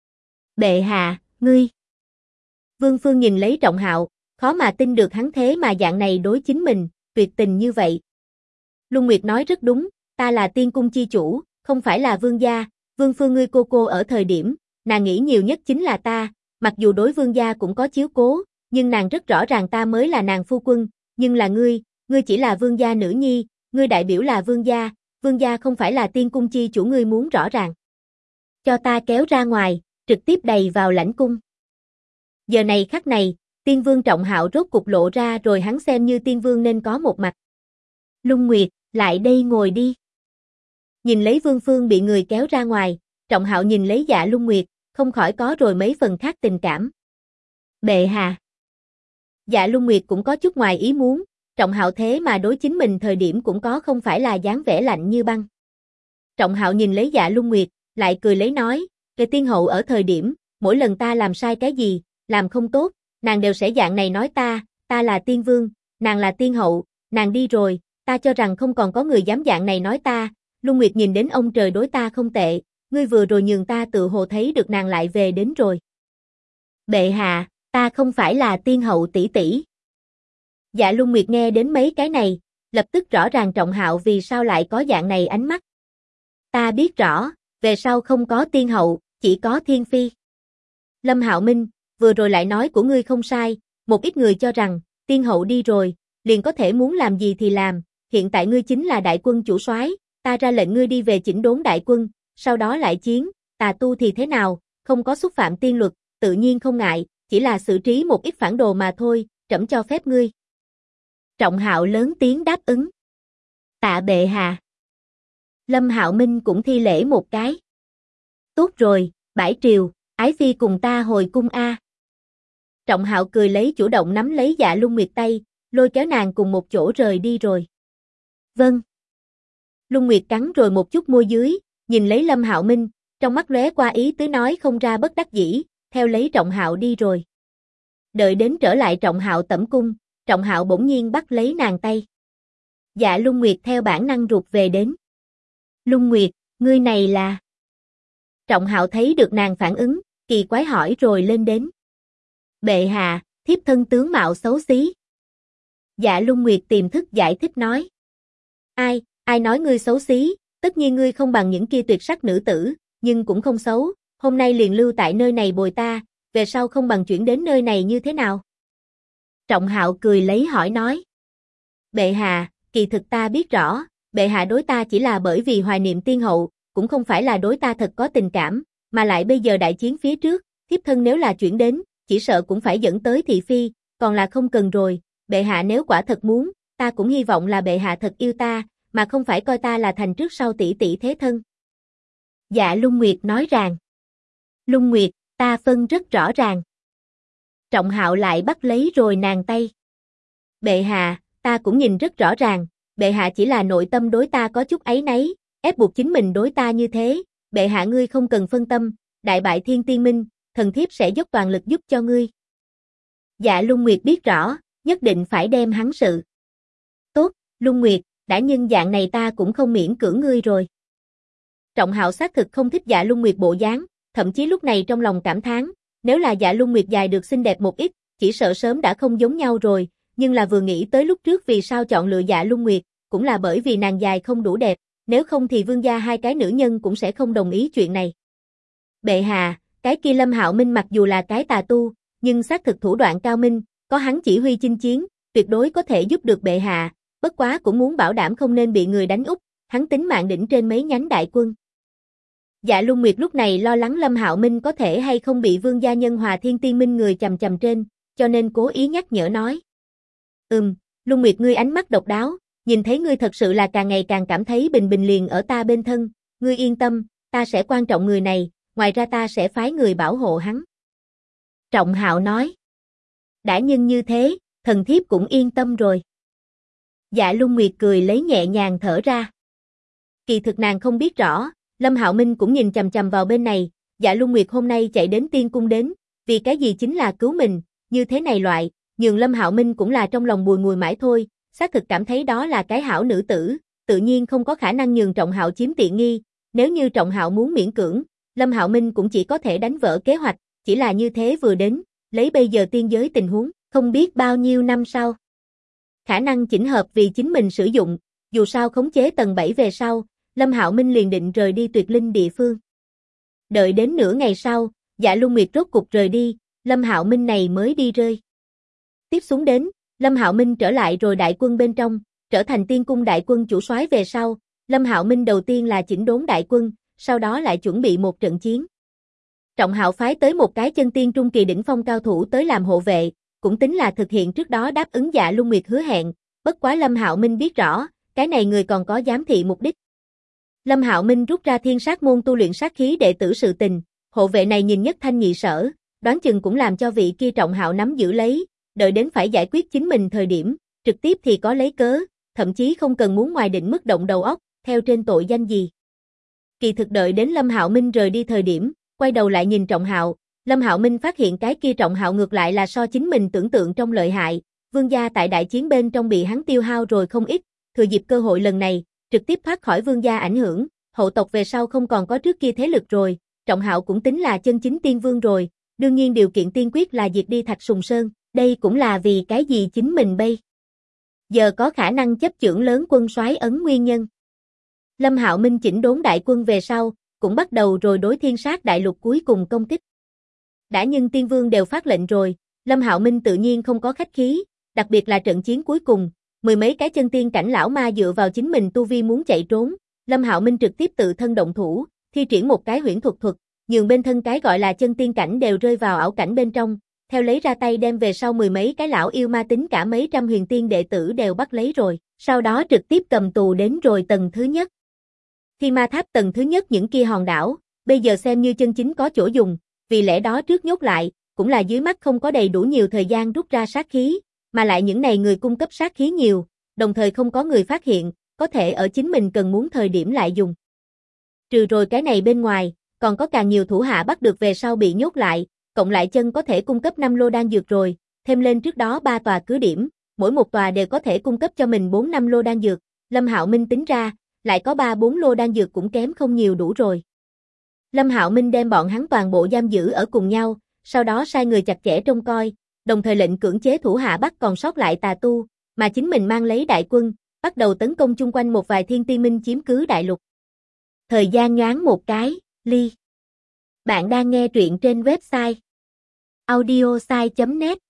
Bệ hạ, ngươi. Vương Phương nhìn lấy Trọng Hạo, khó mà tin được hắn thế mà dạng này đối chính mình, tuyệt tình như vậy. Luân Nguyệt nói rất đúng, ta là tiên cung chi chủ, không phải là vương gia, Vương Phương ngươi cô ở thời điểm, nàng nghĩ nhiều nhất chính là ta, mặc dù đối vương gia cũng có chiếu cố, nhưng nàng rất rõ ràng ta mới là nàng phu quân, nhưng là ngươi chỉ là vương gia nữ nhi, ngươi đại biểu là vương gia không phải là tiên cung chi chủ ngươi muốn rõ ràng. Cho ta kéo ra ngoài, trực tiếp đầy vào lãnh cung. Giờ này khắc này, tiên vương Trọng Hạo rốt cục lộ ra rồi hắn xem như tiên vương nên có một mặt. Luân Nguyệt, lại đây ngồi đi. Nhìn lấy Vương Phương bị người kéo ra ngoài, Trọng Hạo nhìn lấy Dạ Luân Nguyệt, không khỏi có rồi mấy phần khác tình cảm. Bệ hạ. Dạ Luân Nguyệt cũng có chút ngoài ý muốn, Trọng Hạo thế mà đối chính mình thời điểm cũng có không phải là dáng vẻ lạnh như băng. Trọng Hạo nhìn lấy Dạ Luân Nguyệt, lại cười lấy nói, cái tiên hậu ở thời điểm, mỗi lần ta làm sai cái gì, làm không tốt, nàng đều sẽ dạng này nói ta là tiên vương, nàng là tiên hậu, nàng đi rồi, ta cho rằng không còn có người dám dạng này nói ta, Luân Nguyệt nhìn đến ông trời đối ta không tệ, ngươi vừa rồi nhường ta tự hồ thấy được nàng lại về đến rồi. Bệ hạ, ta không phải là tiên hậu tỷ tỷ. Dạ Luân Nguyệt nghe đến mấy cái này, lập tức rõ ràng Trọng Hạo vì sao lại có dạng này ánh mắt. Ta biết rõ, về sau không có tiên hậu, chỉ có thiên phi. Lâm Hạo Minh, vừa rồi lại nói của ngươi không sai, một ít người cho rằng, tiên hậu đi rồi, liền có thể muốn làm gì thì làm, hiện tại ngươi chính là đại quân chủ soái, ta ra lệnh ngươi đi về chỉnh đốn đại quân, sau đó lại chiến, tà tu thì thế nào, không có xúc phạm tiên luật, tự nhiên không ngại, chỉ là xử trí một ít phản đồ mà thôi, trẫm cho phép ngươi. Trọng Hạo lớn tiếng đáp ứng. Tạ bệ hạ. Lâm Hạo Minh cũng thi lễ một cái. Tốt rồi, bãi triều, ái phi cùng ta hồi cung a. Trọng Hạo cười lấy chủ động nắm lấy Dạ Luân Nguyệt tay, lôi kéo nàng cùng một chỗ rời đi rồi. Vâng. Luân Nguyệt cắn rồi một chút môi dưới, nhìn lấy Lâm Hạo Minh, trong mắt lóe qua ý tứ nói không ra bất đắc dĩ, theo lấy Trọng Hạo đi rồi. Đợi đến trở lại Trọng Hạo tẩm cung, Trọng Hạo bỗng nhiên bắt lấy nàng tay. Dạ Luân Nguyệt theo bản năng rụt về đến. Luân Nguyệt, ngươi này là... Trọng Hạo thấy được nàng phản ứng, kỳ quái hỏi rồi lên đến. Bệ hạ, thiếp thân tướng mạo xấu xí. Dạ Luân Nguyệt tìm thức giải thích nói. Ai nói ngươi xấu xí, tất nhiên ngươi không bằng những kia tuyệt sắc nữ tử, nhưng cũng không xấu, hôm nay liền lưu tại nơi này bồi ta, về sau không bằng chuyển đến nơi này như thế nào? Trọng Hạo cười lấy hỏi nói. Bệ hạ, kỳ thực ta biết rõ, bệ hạ đối ta chỉ là bởi vì hoài niệm tiên hậu, cũng không phải là đối ta thật có tình cảm, mà lại bây giờ đại chiến phía trước, thiếp thân nếu là chuyển đến, chỉ sợ cũng phải dẫn tới thị phi, còn là không cần rồi, bệ hạ nếu quả thật muốn, ta cũng hy vọng là bệ hạ thật yêu ta, mà không phải coi ta là thành trước sau tỷ tỷ thế thân. Dạ Luân Nguyệt nói ràng. Luân Nguyệt, ta phân rất rõ ràng. Trọng Hạo lại bắt lấy rồi nàng tay. Bệ hạ, ta cũng nhìn rất rõ ràng, bệ hạ chỉ là nội tâm đối ta có chút áy náy, ép buộc chính mình đối ta như thế, bệ hạ ngươi không cần phân tâm, đại bại thiên tiên minh, thần thiếp sẽ dốc toàn lực giúp cho ngươi. Dạ Luân Nguyệt biết rõ, nhất định phải đem hắn sự. Tốt, Luân Nguyệt, đã nhân dạng này ta cũng không miễn cưỡng ngươi rồi. Trọng Hạo xác thực không thích Dạ Luân Nguyệt bộ dáng, thậm chí lúc này trong lòng cảm thán, nếu là Dạ Luân Nguyệt dài được xinh đẹp một ít, chỉ sợ sớm đã không giống nhau rồi, nhưng là vừa nghĩ tới lúc trước vì sao chọn lựa Dạ Luân Nguyệt, cũng là bởi vì nàng dài không đủ đẹp, nếu không thì vương gia hai cái nữ nhân cũng sẽ không đồng ý chuyện này. Bệ hạ, cái kia Lâm Hạo Minh mặc dù là cái tà tu, nhưng xác thực thủ đoạn cao minh, có hắn chỉ huy chinh chiến, tuyệt đối có thể giúp được bệ hạ, bất quá cũng muốn bảo đảm không nên bị người đánh úp, hắn tính mạng đỉnh trên mấy nhánh đại quân. Dạ Luân Nguyệt lúc này lo lắng Lâm Hạo Minh có thể hay không bị vương gia nhân Hòa Thiên Tiên Minh người chầm chầm trên, cho nên cố ý nhắc nhở nói. Luân Nguyệt ngươi ánh mắt độc đáo, nhìn thấy ngươi thật sự là càng ngày càng cảm thấy bình bình liền ở ta bên thân, ngươi yên tâm, ta sẽ quan trọng người này, ngoài ra ta sẽ phái người bảo hộ hắn. Trọng Hạo nói. Đã nhân như thế, thần thiếp cũng yên tâm rồi. Dạ Luân Nguyệt cười lấy nhẹ nhàng thở ra. Kỳ thực nàng không biết rõ, Lâm Hạo Minh cũng nhìn chằm chằm vào bên này, Dạ Luân Nguyệt hôm nay chạy đến tiên cung đến, vì cái gì chính là cứu mình, như thế này loại, nhường Lâm Hạo Minh cũng là trong lòng bùi ngùi mãi thôi, xác thực cảm thấy đó là cái hảo nữ tử, tự nhiên không có khả năng nhường Trọng Hạo chiếm tiện nghi, Nếu như Trọng Hạo muốn miễn cưỡng, Lâm Hạo Minh cũng chỉ có thể đánh vỡ kế hoạch, chỉ là như thế vừa đến, lấy bây giờ tiên giới tình huống, không biết bao nhiêu năm sau. Khả năng chỉnh hợp vì chính mình sử dụng, dù sao khống chế tầng 7 về sau, Lâm Hạo Minh liền định rời đi Tuyệt Linh địa phương. Đợi đến nửa ngày sau, Dạ Luân Nguyệt rốt cục rời đi, Lâm Hạo Minh này mới đi rơi. Tiếp xuống đến, Lâm Hạo Minh trở lại rồi đại quân bên trong, trở thành Tiên Cung đại quân chủ soái về sau, Lâm Hạo Minh đầu tiên là chỉnh đốn đại quân, sau đó lại chuẩn bị một trận chiến. Trọng Hạo phái tới một cái chân tiên trung kỳ đỉnh phong cao thủ tới làm hộ vệ, cũng tính là thực hiện trước đó đáp ứng Dạ Luân Nguyệt hứa hẹn, bất quá Lâm Hạo Minh biết rõ, cái này người còn có giám thị mục đích. Lâm Hạo Minh rút ra Thiên Sát môn tu luyện sát khí đệ tử sự tình, hộ vệ này nhìn nhất thanh nhị sở, đoán chừng cũng làm cho vị kia Trọng Hạo nắm giữ lấy, đợi đến phải giải quyết chính mình thời điểm, trực tiếp thì có lấy cớ, thậm chí không cần muốn ngoài định mức động đầu óc, theo trên tội danh gì. Kỳ thực đợi đến Lâm Hạo Minh rời đi thời điểm, quay đầu lại nhìn Trọng Hạo, Lâm Hạo Minh phát hiện cái kia Trọng Hạo ngược lại là so chính mình tưởng tượng trong lợi hại, vương gia tại đại chiến bên trong bị hắn tiêu hao rồi không ít, thừa dịp cơ hội lần này, trực tiếp thoát khỏi vương gia ảnh hưởng, hậu tộc về sau không còn có trước kia thế lực rồi, Trọng Hạo cũng tính là chân chính tiên vương rồi, đương nhiên điều kiện tiên quyết là diệt đi Thạch Sùng Sơn, đây cũng là vì cái gì chính mình bây giờ có khả năng chấp chưởng lớn quân soái ấn nguyên nhân. Lâm Hạo Minh chỉnh đốn đại quân về sau, cũng bắt đầu rồi đối Thiên Sát đại lục cuối cùng công kích. Đã nhưng tiên vương đều phát lệnh rồi, Lâm Hạo Minh tự nhiên không có khách khí, đặc biệt là trận chiến cuối cùng, mười mấy cái chân tiên cảnh lão ma dựa vào chính mình tu vi muốn chạy trốn, Lâm Hạo Minh trực tiếp tự thân động thủ, thi triển một cái huyễn thuật, nhường bên thân cái gọi là chân tiên cảnh đều rơi vào ảo cảnh bên trong, theo lấy ra tay đem về sau mười mấy cái lão yêu ma tính cả mấy trăm huyền tiên đệ tử đều bắt lấy rồi, sau đó trực tiếp cầm tù đến rồi tầng thứ nhất. Khi ma tháp tầng thứ nhất những kia hòn đảo, bây giờ xem như chân chính có chỗ dùng, vì lẽ đó trước nhốt lại, cũng là dưới mắt không có đầy đủ nhiều thời gian rút ra sát khí, mà lại những này người cung cấp sát khí nhiều, đồng thời không có người phát hiện, có thể ở chính mình cần muốn thời điểm lại dùng. Trừ rồi cái này bên ngoài, còn có càng nhiều thủ hạ bắt được về sau bị nhốt lại, cộng lại chân có thể cung cấp 5 lô đan dược rồi, thêm lên trước đó 3 tòa cứ điểm, mỗi một tòa đều có thể cung cấp cho mình 4-5 lô đan dược, Lâm Hạo Minh tính ra, lại có 3-4 lô đan dược cũng kém không nhiều đủ rồi. Lâm Hạo Minh đem bọn hắn toàn bộ giam giữ ở cùng nhau, sau đó sai người chặt chẽ trông coi, đồng thời lệnh cưỡng chế thủ hạ bắt còn sót lại tà tu, mà chính mình mang lấy đại quân, bắt đầu tấn công chung quanh một vài thiên ti minh chiếm cứ đại lục. Thời gian nhoáng một cái, ly. Bạn đang nghe truyện trên website audiosai.net.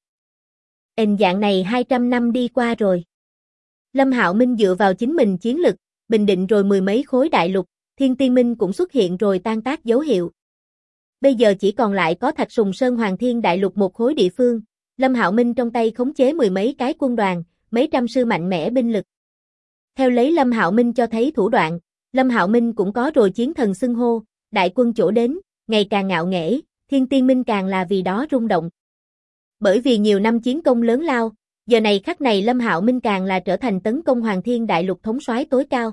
Dạng này 200 năm đi qua rồi. Lâm Hạo Minh dựa vào chính mình chiến lực, bình định rồi mười mấy khối đại lục, thiên ti minh cũng xuất hiện rồi tan tác dấu hiệu. Bây giờ chỉ còn lại có Thạch Sùng Sơn Hoàng Thiên đại lục một khối địa phương, Lâm Hạo Minh trong tay khống chế mười mấy cái quân đoàn, mấy trăm sư mạnh mẽ binh lực. Theo lấy Lâm Hạo Minh cho thấy thủ đoạn, Lâm Hạo Minh cũng có rồi chiến thần xưng hô, đại quân chỗ đến, ngày càng ngạo nghễ, thiên tiên minh càng là vì đó rung động. Bởi vì nhiều năm chiến công lớn lao, giờ này khắc này Lâm Hạo Minh càng là trở thành tấn công Hoàng Thiên đại lục thống soái tối cao.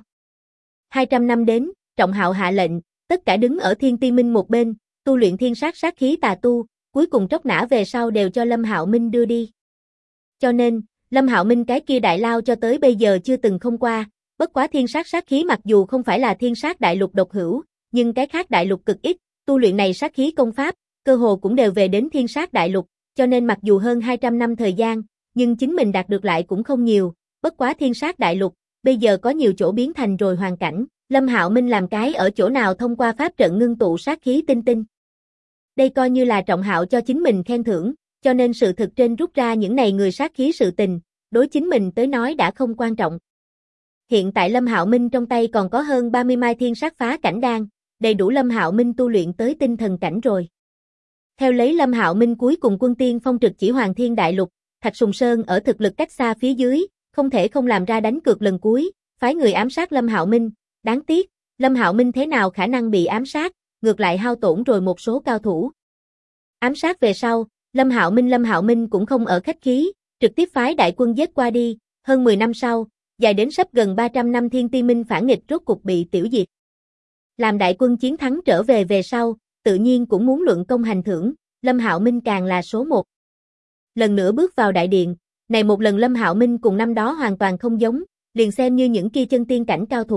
200 năm đến, Trọng Hạo hạ lệnh, tất cả đứng ở thiên tiên minh một bên, tu luyện thiên sát sát khí tà tu, cuối cùng tróc nã về sau đều cho Lâm Hạo Minh đưa đi. Cho nên, Lâm Hạo Minh cái kia đại lao cho tới bây giờ chưa từng không qua, bất quá thiên sát sát khí mặc dù không phải là thiên sát đại lục độc hữu, nhưng cái khác đại lục cực ít, tu luyện này sát khí công pháp, cơ hồ cũng đều về đến thiên sát đại lục, cho nên mặc dù hơn 200 năm thời gian, nhưng chính mình đạt được lại cũng không nhiều, bất quá thiên sát đại lục, bây giờ có nhiều chỗ biến thành rồi hoàn cảnh, Lâm Hạo Minh làm cái ở chỗ nào thông qua pháp trận ngưng tụ sát khí tinh tinh. Đây coi như là Trọng Hạo cho chính mình khen thưởng, cho nên sự thực trên rút ra những này người sát khí sự tình, đối chính mình tới nói đã không quan trọng. Hiện tại Lâm Hạo Minh trong tay còn có hơn 30 mai thiên sát phá cảnh đan, đầy đủ Lâm Hạo Minh tu luyện tới tinh thần cảnh rồi. Theo lấy Lâm Hạo Minh cuối cùng quân tiên phong trực chỉ Hoàng Thiên đại lục, Thạch Sùng Sơn ở thực lực cách xa phía dưới, không thể không làm ra đánh cược lần cuối, phái người ám sát Lâm Hạo Minh, đáng tiếc, Lâm Hạo Minh thế nào khả năng bị ám sát, ngược lại hao tổn rồi một số cao thủ. Ám sát về sau, Lâm Hạo Minh cũng không ở khách khí, trực tiếp phái đại quân giết qua đi, hơn 10 năm sau, dài đến sắp gần 300 năm thiên ti minh phản nghịch rốt cục bị tiểu diệt. Làm đại quân chiến thắng trở về sau, tự nhiên cũng muốn luận công hành thưởng, Lâm Hạo Minh càng là số 1. Lần nữa bước vào đại điện, này một lần Lâm Hạo Minh cùng năm đó hoàn toàn không giống, liền xem như những kia chân tiên cảnh cao thủ,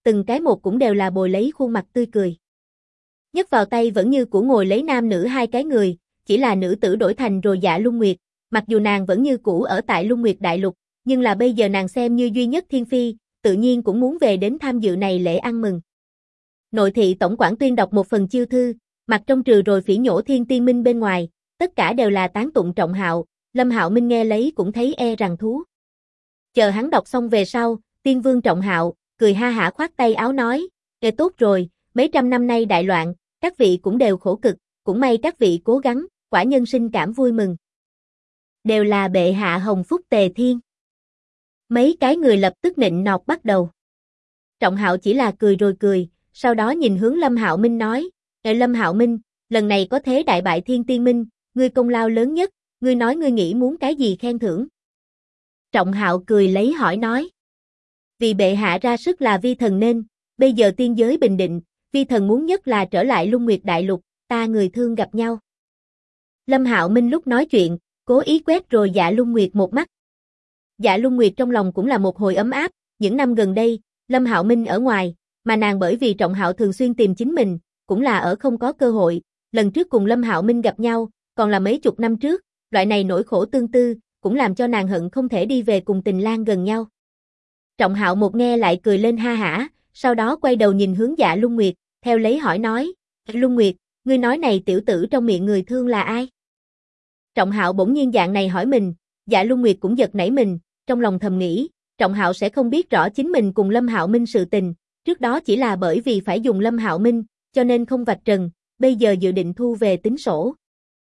từng cái một cũng đều là bồi lấy khuôn mặt tươi cười. Nhấc vào tay vẫn như cũ ngồi lấy nam nữ hai cái người, chỉ là nữ tử đổi thành rồi Dạ Luân Nguyệt, mặc dù nàng vẫn như cũ ở tại Luân Nguyệt Đại Lục, nhưng là bây giờ nàng xem như duy nhất thiên phi, tự nhiên cũng muốn về đến tham dự này lễ ăn mừng. Nội thị tổng quản tuyên đọc một phần chiêu thư, mặt trong trừ rồi phỉ nhổ Thiên Tiên Minh bên ngoài, tất cả đều là tán tụng Trọng Hạo, Lâm Hạo Minh nghe lấy cũng thấy e rằng thú. Chờ hắn đọc xong về sau, Tiên Vương Trọng Hạo cười ha hả khoát tay áo nói, tốt rồi, mấy trăm năm nay đại loạn, các vị cũng đều khổ cực, cũng may các vị cố gắng, quả nhân sinh cảm vui mừng. Đều là bệ hạ hồng phúc tề thiên. Mấy cái người lập tức nịnh nọt bắt đầu. Trọng Hạo chỉ là cười rồi cười, sau đó nhìn hướng Lâm Hạo Minh nói, Lâm Hạo Minh, lần này có thế đại bại Thiên Tiên Minh, ngươi công lao lớn nhất, ngươi nói ngươi nghĩ muốn cái gì khen thưởng. Trọng Hạo cười lấy hỏi nói, vì bệ hạ ra sức là vi thần nên, bây giờ tiên giới bình định, vi thần muốn nhất là trở lại Luân Nguyệt Đại Lục, ta người thương gặp nhau. Lâm Hạo Minh lúc nói chuyện, cố ý quét rồi Dạ Luân Nguyệt một mắt. Dạ Luân Nguyệt trong lòng cũng là một hồi ấm áp, những năm gần đây, Lâm Hạo Minh ở ngoài, mà nàng bởi vì Trọng Hạo thường xuyên tìm chính mình, cũng là ở không có cơ hội, lần trước cùng Lâm Hạo Minh gặp nhau, còn là mấy chục năm trước, loại này nỗi khổ tương tư, cũng làm cho nàng hận không thể đi về cùng Tình Lang gần nhau. Trọng Hạo một nghe lại cười lên ha hả, sau đó quay đầu nhìn hướng Dạ Luân Nguyệt, theo lấy hỏi nói, Luân Nguyệt, ngươi nói này tiểu tử trong miệng người thương là ai? Trọng Hạo bỗng nhiên dạng này hỏi mình, Dạ Luân Nguyệt cũng giật nảy mình, trong lòng thầm nghĩ, Trọng Hạo sẽ không biết rõ chính mình cùng Lâm Hạo Minh sự tình, trước đó chỉ là bởi vì phải dùng Lâm Hạo Minh, cho nên không vạch trần, bây giờ dự định thu về tính sổ.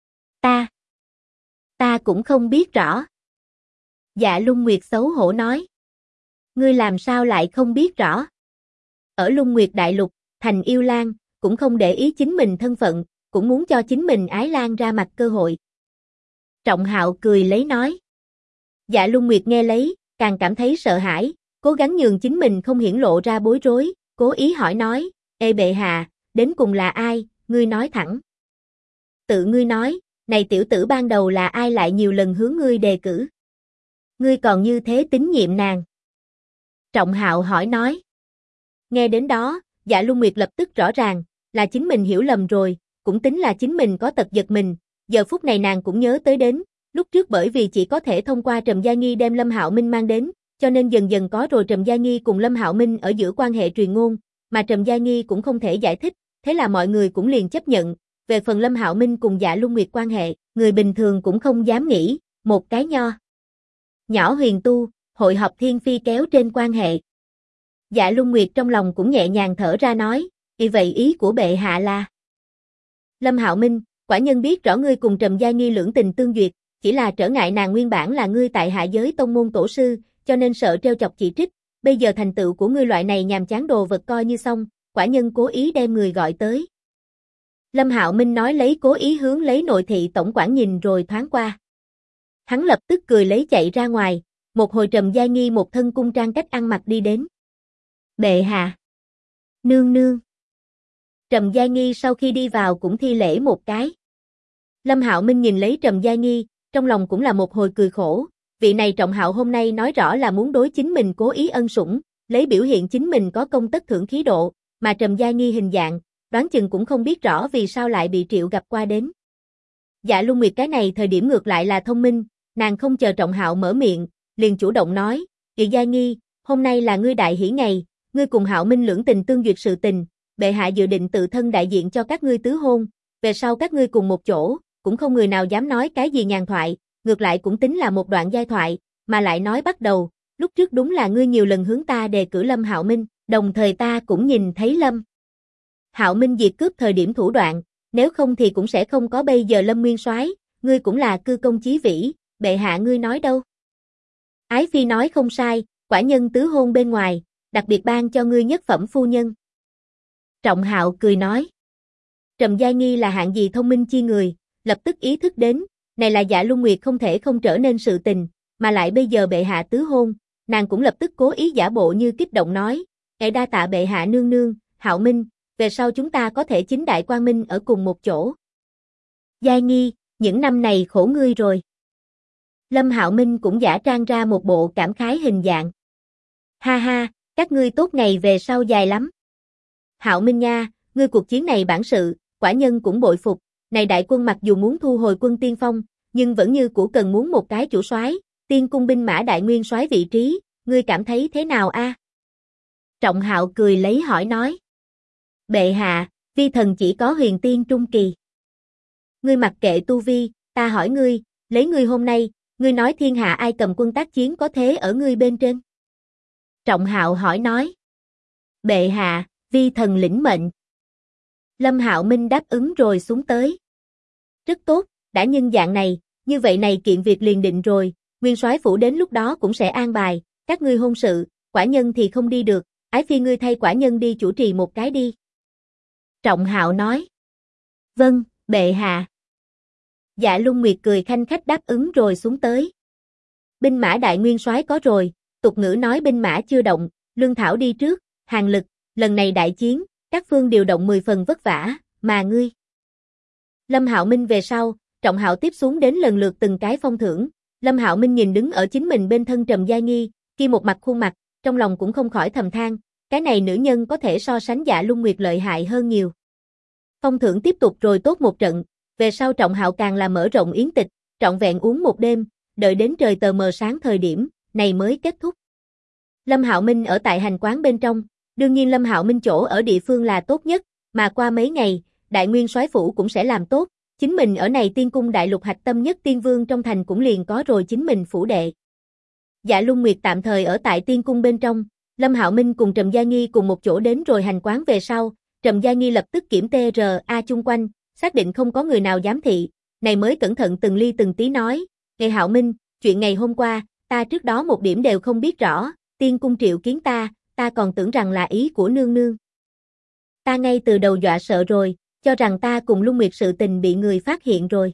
Ta cũng không biết rõ. Dạ Luân Nguyệt xấu hổ nói. Ngươi làm sao lại không biết rõ? Ở Luân Nguyệt Đại Lục, thành yêu lang, cũng không để ý chính mình thân phận, cũng muốn cho chính mình ái lang ra mặt cơ hội. Trọng Hạo cười lấy nói. Dạ Luân Nguyệt nghe lấy, càng cảm thấy sợ hãi, cố gắng nhường chính mình không hiển lộ ra bối rối, cố ý hỏi nói, ê bệ hạ, đến cùng là ai, ngươi nói thẳng. Tự ngươi nói, này tiểu tử ban đầu là ai lại nhiều lần hướng ngươi đề cử. Ngươi còn như thế tín nhiệm nàng. Trọng Hạo hỏi nói. Nghe đến đó, Dạ Luân Nguyệt lập tức rõ ràng, là chính mình hiểu lầm rồi, cũng tính là chính mình có tật giật mình, giờ phút này nàng cũng nhớ tới đến, lúc trước bởi vì chỉ có thể thông qua Trầm Gia Nghi đem Lâm Hạo Minh mang đến, cho nên dần dần có rồi Trầm Gia Nghi cùng Lâm Hạo Minh ở giữa quan hệ truyền ngôn, mà Trầm Gia Nghi cũng không thể giải thích, thế là mọi người cũng liền chấp nhận, về phần Lâm Hạo Minh cùng Dạ Luân Nguyệt quan hệ, người bình thường cũng không dám nghĩ, một cái nhỏ huyền tu, hội họp thiên phi kéo trên quan hệ. Dạ Luân Nguyệt trong lòng cũng nhẹ nhàng thở ra nói, vậy ý của bệ hạ là. Lâm Hạo Minh, quả nhân biết rõ ngươi cùng Trầm Gia Nghi lưỡng tình tương duyệt, chỉ là trở ngại nàng nguyên bản là ngươi tại hạ giới tông môn tổ sư, cho nên sợ trêu chọc chỉ trích, bây giờ thành tựu của ngươi loại này nhàm chán đồ vật coi như xong, quả nhân cố ý đem người gọi tới. Lâm Hạo Minh nói lấy cố ý hướng lấy nội thị tổng quản nhìn rồi thoáng qua. Hắn lập tức cười lấy chạy ra ngoài, một hồi Trầm Gia Nghi một thân cung trang cách ăn mặc đi đến. Bệ hạ. Nương nương. Trầm Gia Nghi sau khi đi vào cũng thi lễ một cái. Lâm Hạo Minh nhìn lấy Trầm Gia Nghi, trong lòng cũng là một hồi cười khổ, vị này Trọng Hạo hôm nay nói rõ là muốn đối chính mình cố ý ân sủng, lấy biểu hiện chính mình có công tất thưởng khí độ, mà Trầm Gia Nghi hình dạng, đoán chừng cũng không biết rõ vì sao lại bị triệu gặp qua đến. Dạ Luân Nguyệt cái này thời điểm ngược lại là thông minh, nàng không chờ Trọng Hạo mở miệng, liền chủ động nói, Gia Nghi, hôm nay là ngươi đại hỷ ngày, ngươi cùng Hạo Minh lưỡng tình tương duyệt sự tình, bệ hạ dự định tự thân đại diện cho các ngươi tứ hôn, về sau các ngươi cùng một chỗ, cũng không người nào dám nói cái gì nhàn thoại, ngược lại cũng tính là một đoạn giai thoại, mà lại nói bắt đầu, lúc trước đúng là ngươi nhiều lần hướng ta đề cử Lâm Hạo Minh, đồng thời ta cũng nhìn thấy Lâm Hạo Minh diệt cướp thời điểm thủ đoạn, nếu không thì cũng sẽ không có bây giờ Lâm Nguyên Soái, ngươi cũng là cư công chí vĩ, bệ hạ ngươi nói đâu. Ái phi nói không sai, quả nhân tứ hôn bên ngoài, đặc biệt ban cho ngươi nhất phẩm phu nhân. Trọng Hạo cười nói. Trầm Gia Nghi là hạng gì thông minh chi người, lập tức ý thức đến, này là Dạ Luân Nguyệt không thể không trở nên sự tình, mà lại bây giờ bệ hạ tứ hôn, nàng cũng lập tức cố ý giả bộ như kích động nói, đa tạ bệ hạ nương nương, Hạo Minh, về sau chúng ta có thể chính đại quang minh ở cùng một chỗ. Gia Nghi, những năm này khổ ngươi rồi. Lâm Hạo Minh cũng giả trang ra một bộ cảm khái hình dạng. Ha ha, Các ngươi tốt ngày về sau dài lắm. Hạo Minh nha, ngươi cuộc chiến này bản sự, quả nhân cũng bội phục. Này đại quân mặc dù muốn thu hồi quân tiên phong, nhưng vẫn như cũ cần muốn một cái chủ soái, tiên cung binh mã đại nguyên soái vị trí, ngươi cảm thấy thế nào a? Trọng Hạo cười lấy hỏi nói. Bệ hạ, vi thần chỉ có huyền tiên trung kỳ. Ngươi mặc kệ tu vi, ta hỏi ngươi, lấy ngươi hôm nay, ngươi nói thiên hạ ai cầm quân tác chiến có thế ở ngươi bên trên? Trọng Hạo hỏi nói. Bệ hạ, vi thần lĩnh mệnh. Lâm Hạo Minh đáp ứng rồi xuống tới. Rất tốt, đã nhân dạng này, như vậy này kiện việc liền định rồi, nguyên soái phủ đến lúc đó cũng sẽ an bài, các ngươi hôn sự, quả nhân thì không đi được, ái phi ngươi thay quả nhân đi chủ trì một cái đi. Trọng Hạo nói. Vâng, bệ hạ. Dạ Lung Nguyệt cười khanh khách đáp ứng rồi xuống tới. Binh mã đại nguyên soái có rồi, tục ngữ nói binh mã chưa động, lương thảo đi trước, hàng lực, lần này đại chiến, các phương điều động 10 phần vất vả, mà ngươi. Lâm Hạo Minh về sau, Trọng Hạo tiếp xuống đến lần lượt từng cái phong thưởng, Lâm Hạo Minh nhìn đứng ở chính mình bên thân Trầm Gia Nghi, kia một mặt khuôn mặt, trong lòng cũng không khỏi thầm than, cái này nữ nhân có thể so sánh Dạ Lung Nguyệt lợi hại hơn nhiều. Phong thưởng tiếp tục rồi tốt một trận, về sau Trọng Hạo càng là mở rộng yến tịch, trọn vẹn uống một đêm, đợi đến trời tờ mờ sáng thời điểm, này mới kết thúc. Lâm Hạo Minh ở tại hành quán bên trong, đương nhiên Lâm Hạo Minh chỗ ở địa phương là tốt nhất, mà qua mấy ngày, đại nguyên soái phủ cũng sẽ làm tốt, chính mình ở này tiên cung đại lục hạch tâm nhất tiên vương trong thành cũng liền có rồi chính mình phủ đệ. Dạ Lung Nguyệt tạm thời ở tại tiên cung bên trong, Lâm Hạo Minh cùng Trầm Gia Nghi cùng một chỗ đến rồi hành quán về sau, Trầm Gia Nghi lập tức kiểm TRA chung quanh, xác định không có người nào giám thị, này mới cẩn thận từng ly từng tí nói, "Ngày Hạo Minh, chuyện ngày hôm qua, ta trước đó một điểm đều không biết rõ, tiên cung triệu kiến ta còn tưởng rằng là ý của nương nương. Ta ngay từ đầu dọa sợ rồi, cho rằng ta cùng Lung Nguyệt sự tình bị người phát hiện rồi."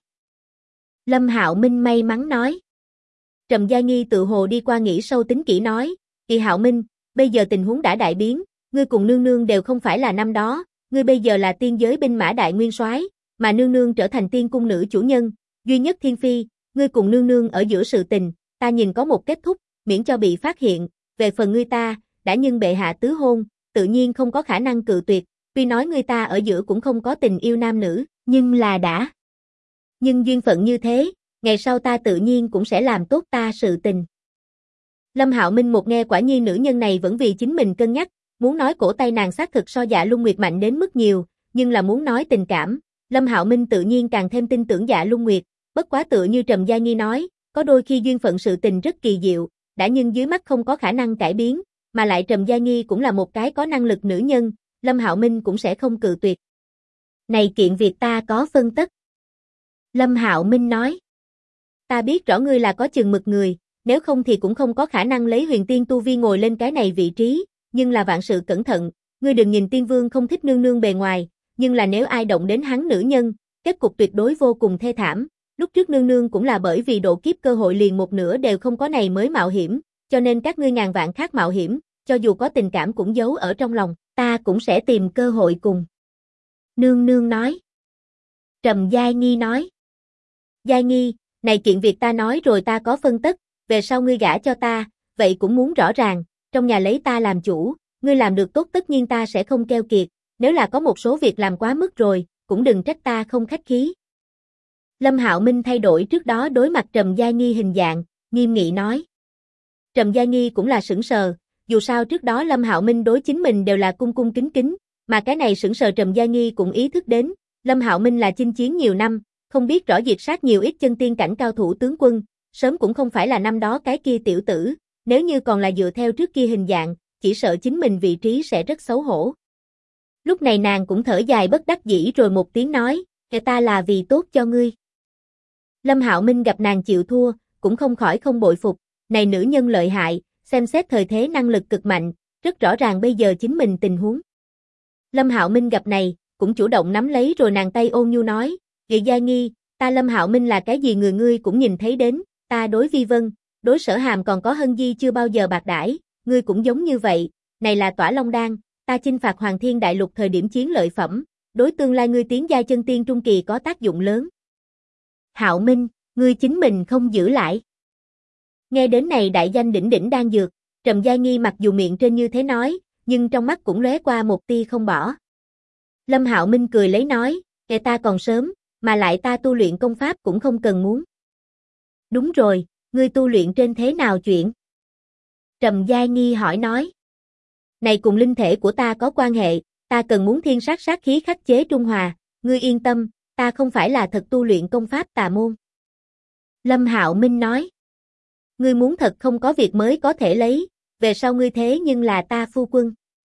Lâm Hạo Minh may mắn nói. Trầm Gia Nghi tự hồ đi qua nghĩ sâu tính kỹ nói, "Kỳ Hạo Minh, bây giờ tình huống đã đại biến, ngươi cùng nương nương đều không phải là năm đó, ngươi bây giờ là tiên giới binh mã đại nguyên soái, mà nương nương trở thành tiên cung nữ chủ nhân, duy nhất thiên phi, ngươi cùng nương nương ở giữa sự tình, ta nhìn có một kết thúc, miễn cho bị phát hiện, về phần ngươi ta, đã nhưng bệ hạ tứ hôn, tự nhiên không có khả năng cự tuyệt, tuy nói ngươi ta ở giữa cũng không có tình yêu nam nữ, nhưng là đã. Nhưng duyên phận như thế, ngày sau ta tự nhiên cũng sẽ làm tốt ta sự tình." Lâm Hạo Minh một nghe quả nhiên nữ nhân này vẫn vì chính mình cân nhắc, muốn nói cổ tay nàng xác thực so Dạ Lung Nguyệt mạnh đến mức nhiều, nhưng là muốn nói tình cảm, Lâm Hạo Minh tự nhiên càng thêm tin tưởng Dạ Lung Nguyệt, bất quá tựa như Trầm Gia Nghi nói, có đôi khi duyên phận sự tình rất kỳ diệu, đã nhưng dưới mắt không có khả năng cải biến, mà lại Trầm Gia Nghi cũng là một cái có năng lực nữ nhân, Lâm Hạo Minh cũng sẽ không cự tuyệt. "Này kiện việc ta có phân tất." Lâm Hạo Minh nói. "Ta biết rõ ngươi là có chừng mực người, nếu không thì cũng không có khả năng lấy huyền tiên tu vi ngồi lên cái này vị trí, nhưng là vạn sự cẩn thận, ngươi đừng nhìn tiên vương không thích nương nương bề ngoài, nhưng là nếu ai động đến hắn nữ nhân, kết cục tuyệt đối vô cùng thê thảm. Lúc trước nương nương cũng là bởi vì độ kiếp cơ hội liền một nửa đều không có này mới mạo hiểm, cho nên các ngươi ngàn vạn khác mạo hiểm, cho dù có tình cảm cũng giấu ở trong lòng, ta cũng sẽ tìm cơ hội cùng." Nương nương nói. Trầm Gia Nghi nói. "Gia Nghi, này kiện việc ta nói rồi ta có phân tất, về sau ngươi gả cho ta, vậy cũng muốn rõ ràng, trong nhà lấy ta làm chủ, ngươi làm được tốt tất nhiên ta sẽ không keo kiệt, nếu là có một số việc làm quá mức rồi, cũng đừng trách ta không khách khí." Lâm Hạo Minh thay đổi trước đó đối mặt Trầm Gia Nghi hình dạng, nghiêm nghị nói. Trầm Gia Nghi cũng là sững sờ, dù sao trước đó Lâm Hạo Minh đối chính mình đều là cung cung kính kính, mà cái này sững sờ Trầm Gia Nghi cũng ý thức đến, Lâm Hạo Minh là chinh chiến nhiều năm, không biết rõ diệt sát nhiều ít chân tiên cảnh cao thủ tướng quân, sớm cũng không phải là năm đó cái kia tiểu tử, nếu như còn là dựa theo trước kia hình dạng, chỉ sợ chính mình vị trí sẽ rất xấu hổ. Lúc này nàng cũng thở dài bất đắc dĩ rồi một tiếng nói, ta là vì tốt cho ngươi. Lâm Hạo Minh gặp nàng chịu thua, cũng không khỏi không bội phục, này nữ nhân lợi hại, xem xét thời thế năng lực cực mạnh, rất rõ ràng bây giờ chính mình tình huống. Lâm Hạo Minh gặp này, cũng chủ động nắm lấy rồi nàng tay ôn nhu nói, "Chị Gia Nghi, ta Lâm Hạo Minh là cái gì người ngươi cũng nhìn thấy đến, ta đối Vi Vân, đối Sở Hàm còn có Hân Di chưa bao giờ bạc đãi, ngươi cũng giống như vậy, này là Tỏa Long Đan, ta chinh phạt Hoàng Thiên Đại Lục thời điểm chiến lợi phẩm, đối tương lai ngươi tiến giai chân tiên trung kỳ có tác dụng lớn. Hạo Minh, ngươi chính mình không giữ lại." Nghe đến này đại danh đỉnh đỉnh đan dược, Trầm Gia Nghi mặc dù miệng trên như thế nói, nhưng trong mắt cũng lóe qua một tia không bỏ. Lâm Hạo Minh cười lấy nói, "Kệ ta còn sớm, mà lại ta tu luyện công pháp cũng không cần muốn." "Đúng rồi, ngươi tu luyện trên thế nào chuyện?" Trầm Gia Nghi hỏi nói. "Này cùng linh thể của ta có quan hệ, ta cần muốn thiên sát sát khí khắc chế trung hòa, ngươi yên tâm, ta không phải là thật tu luyện công pháp tà môn." Lâm Hạo Minh nói. "Ngươi muốn thật không có việc mới có thể lấy, về sau ngươi thế nhưng là ta phu quân."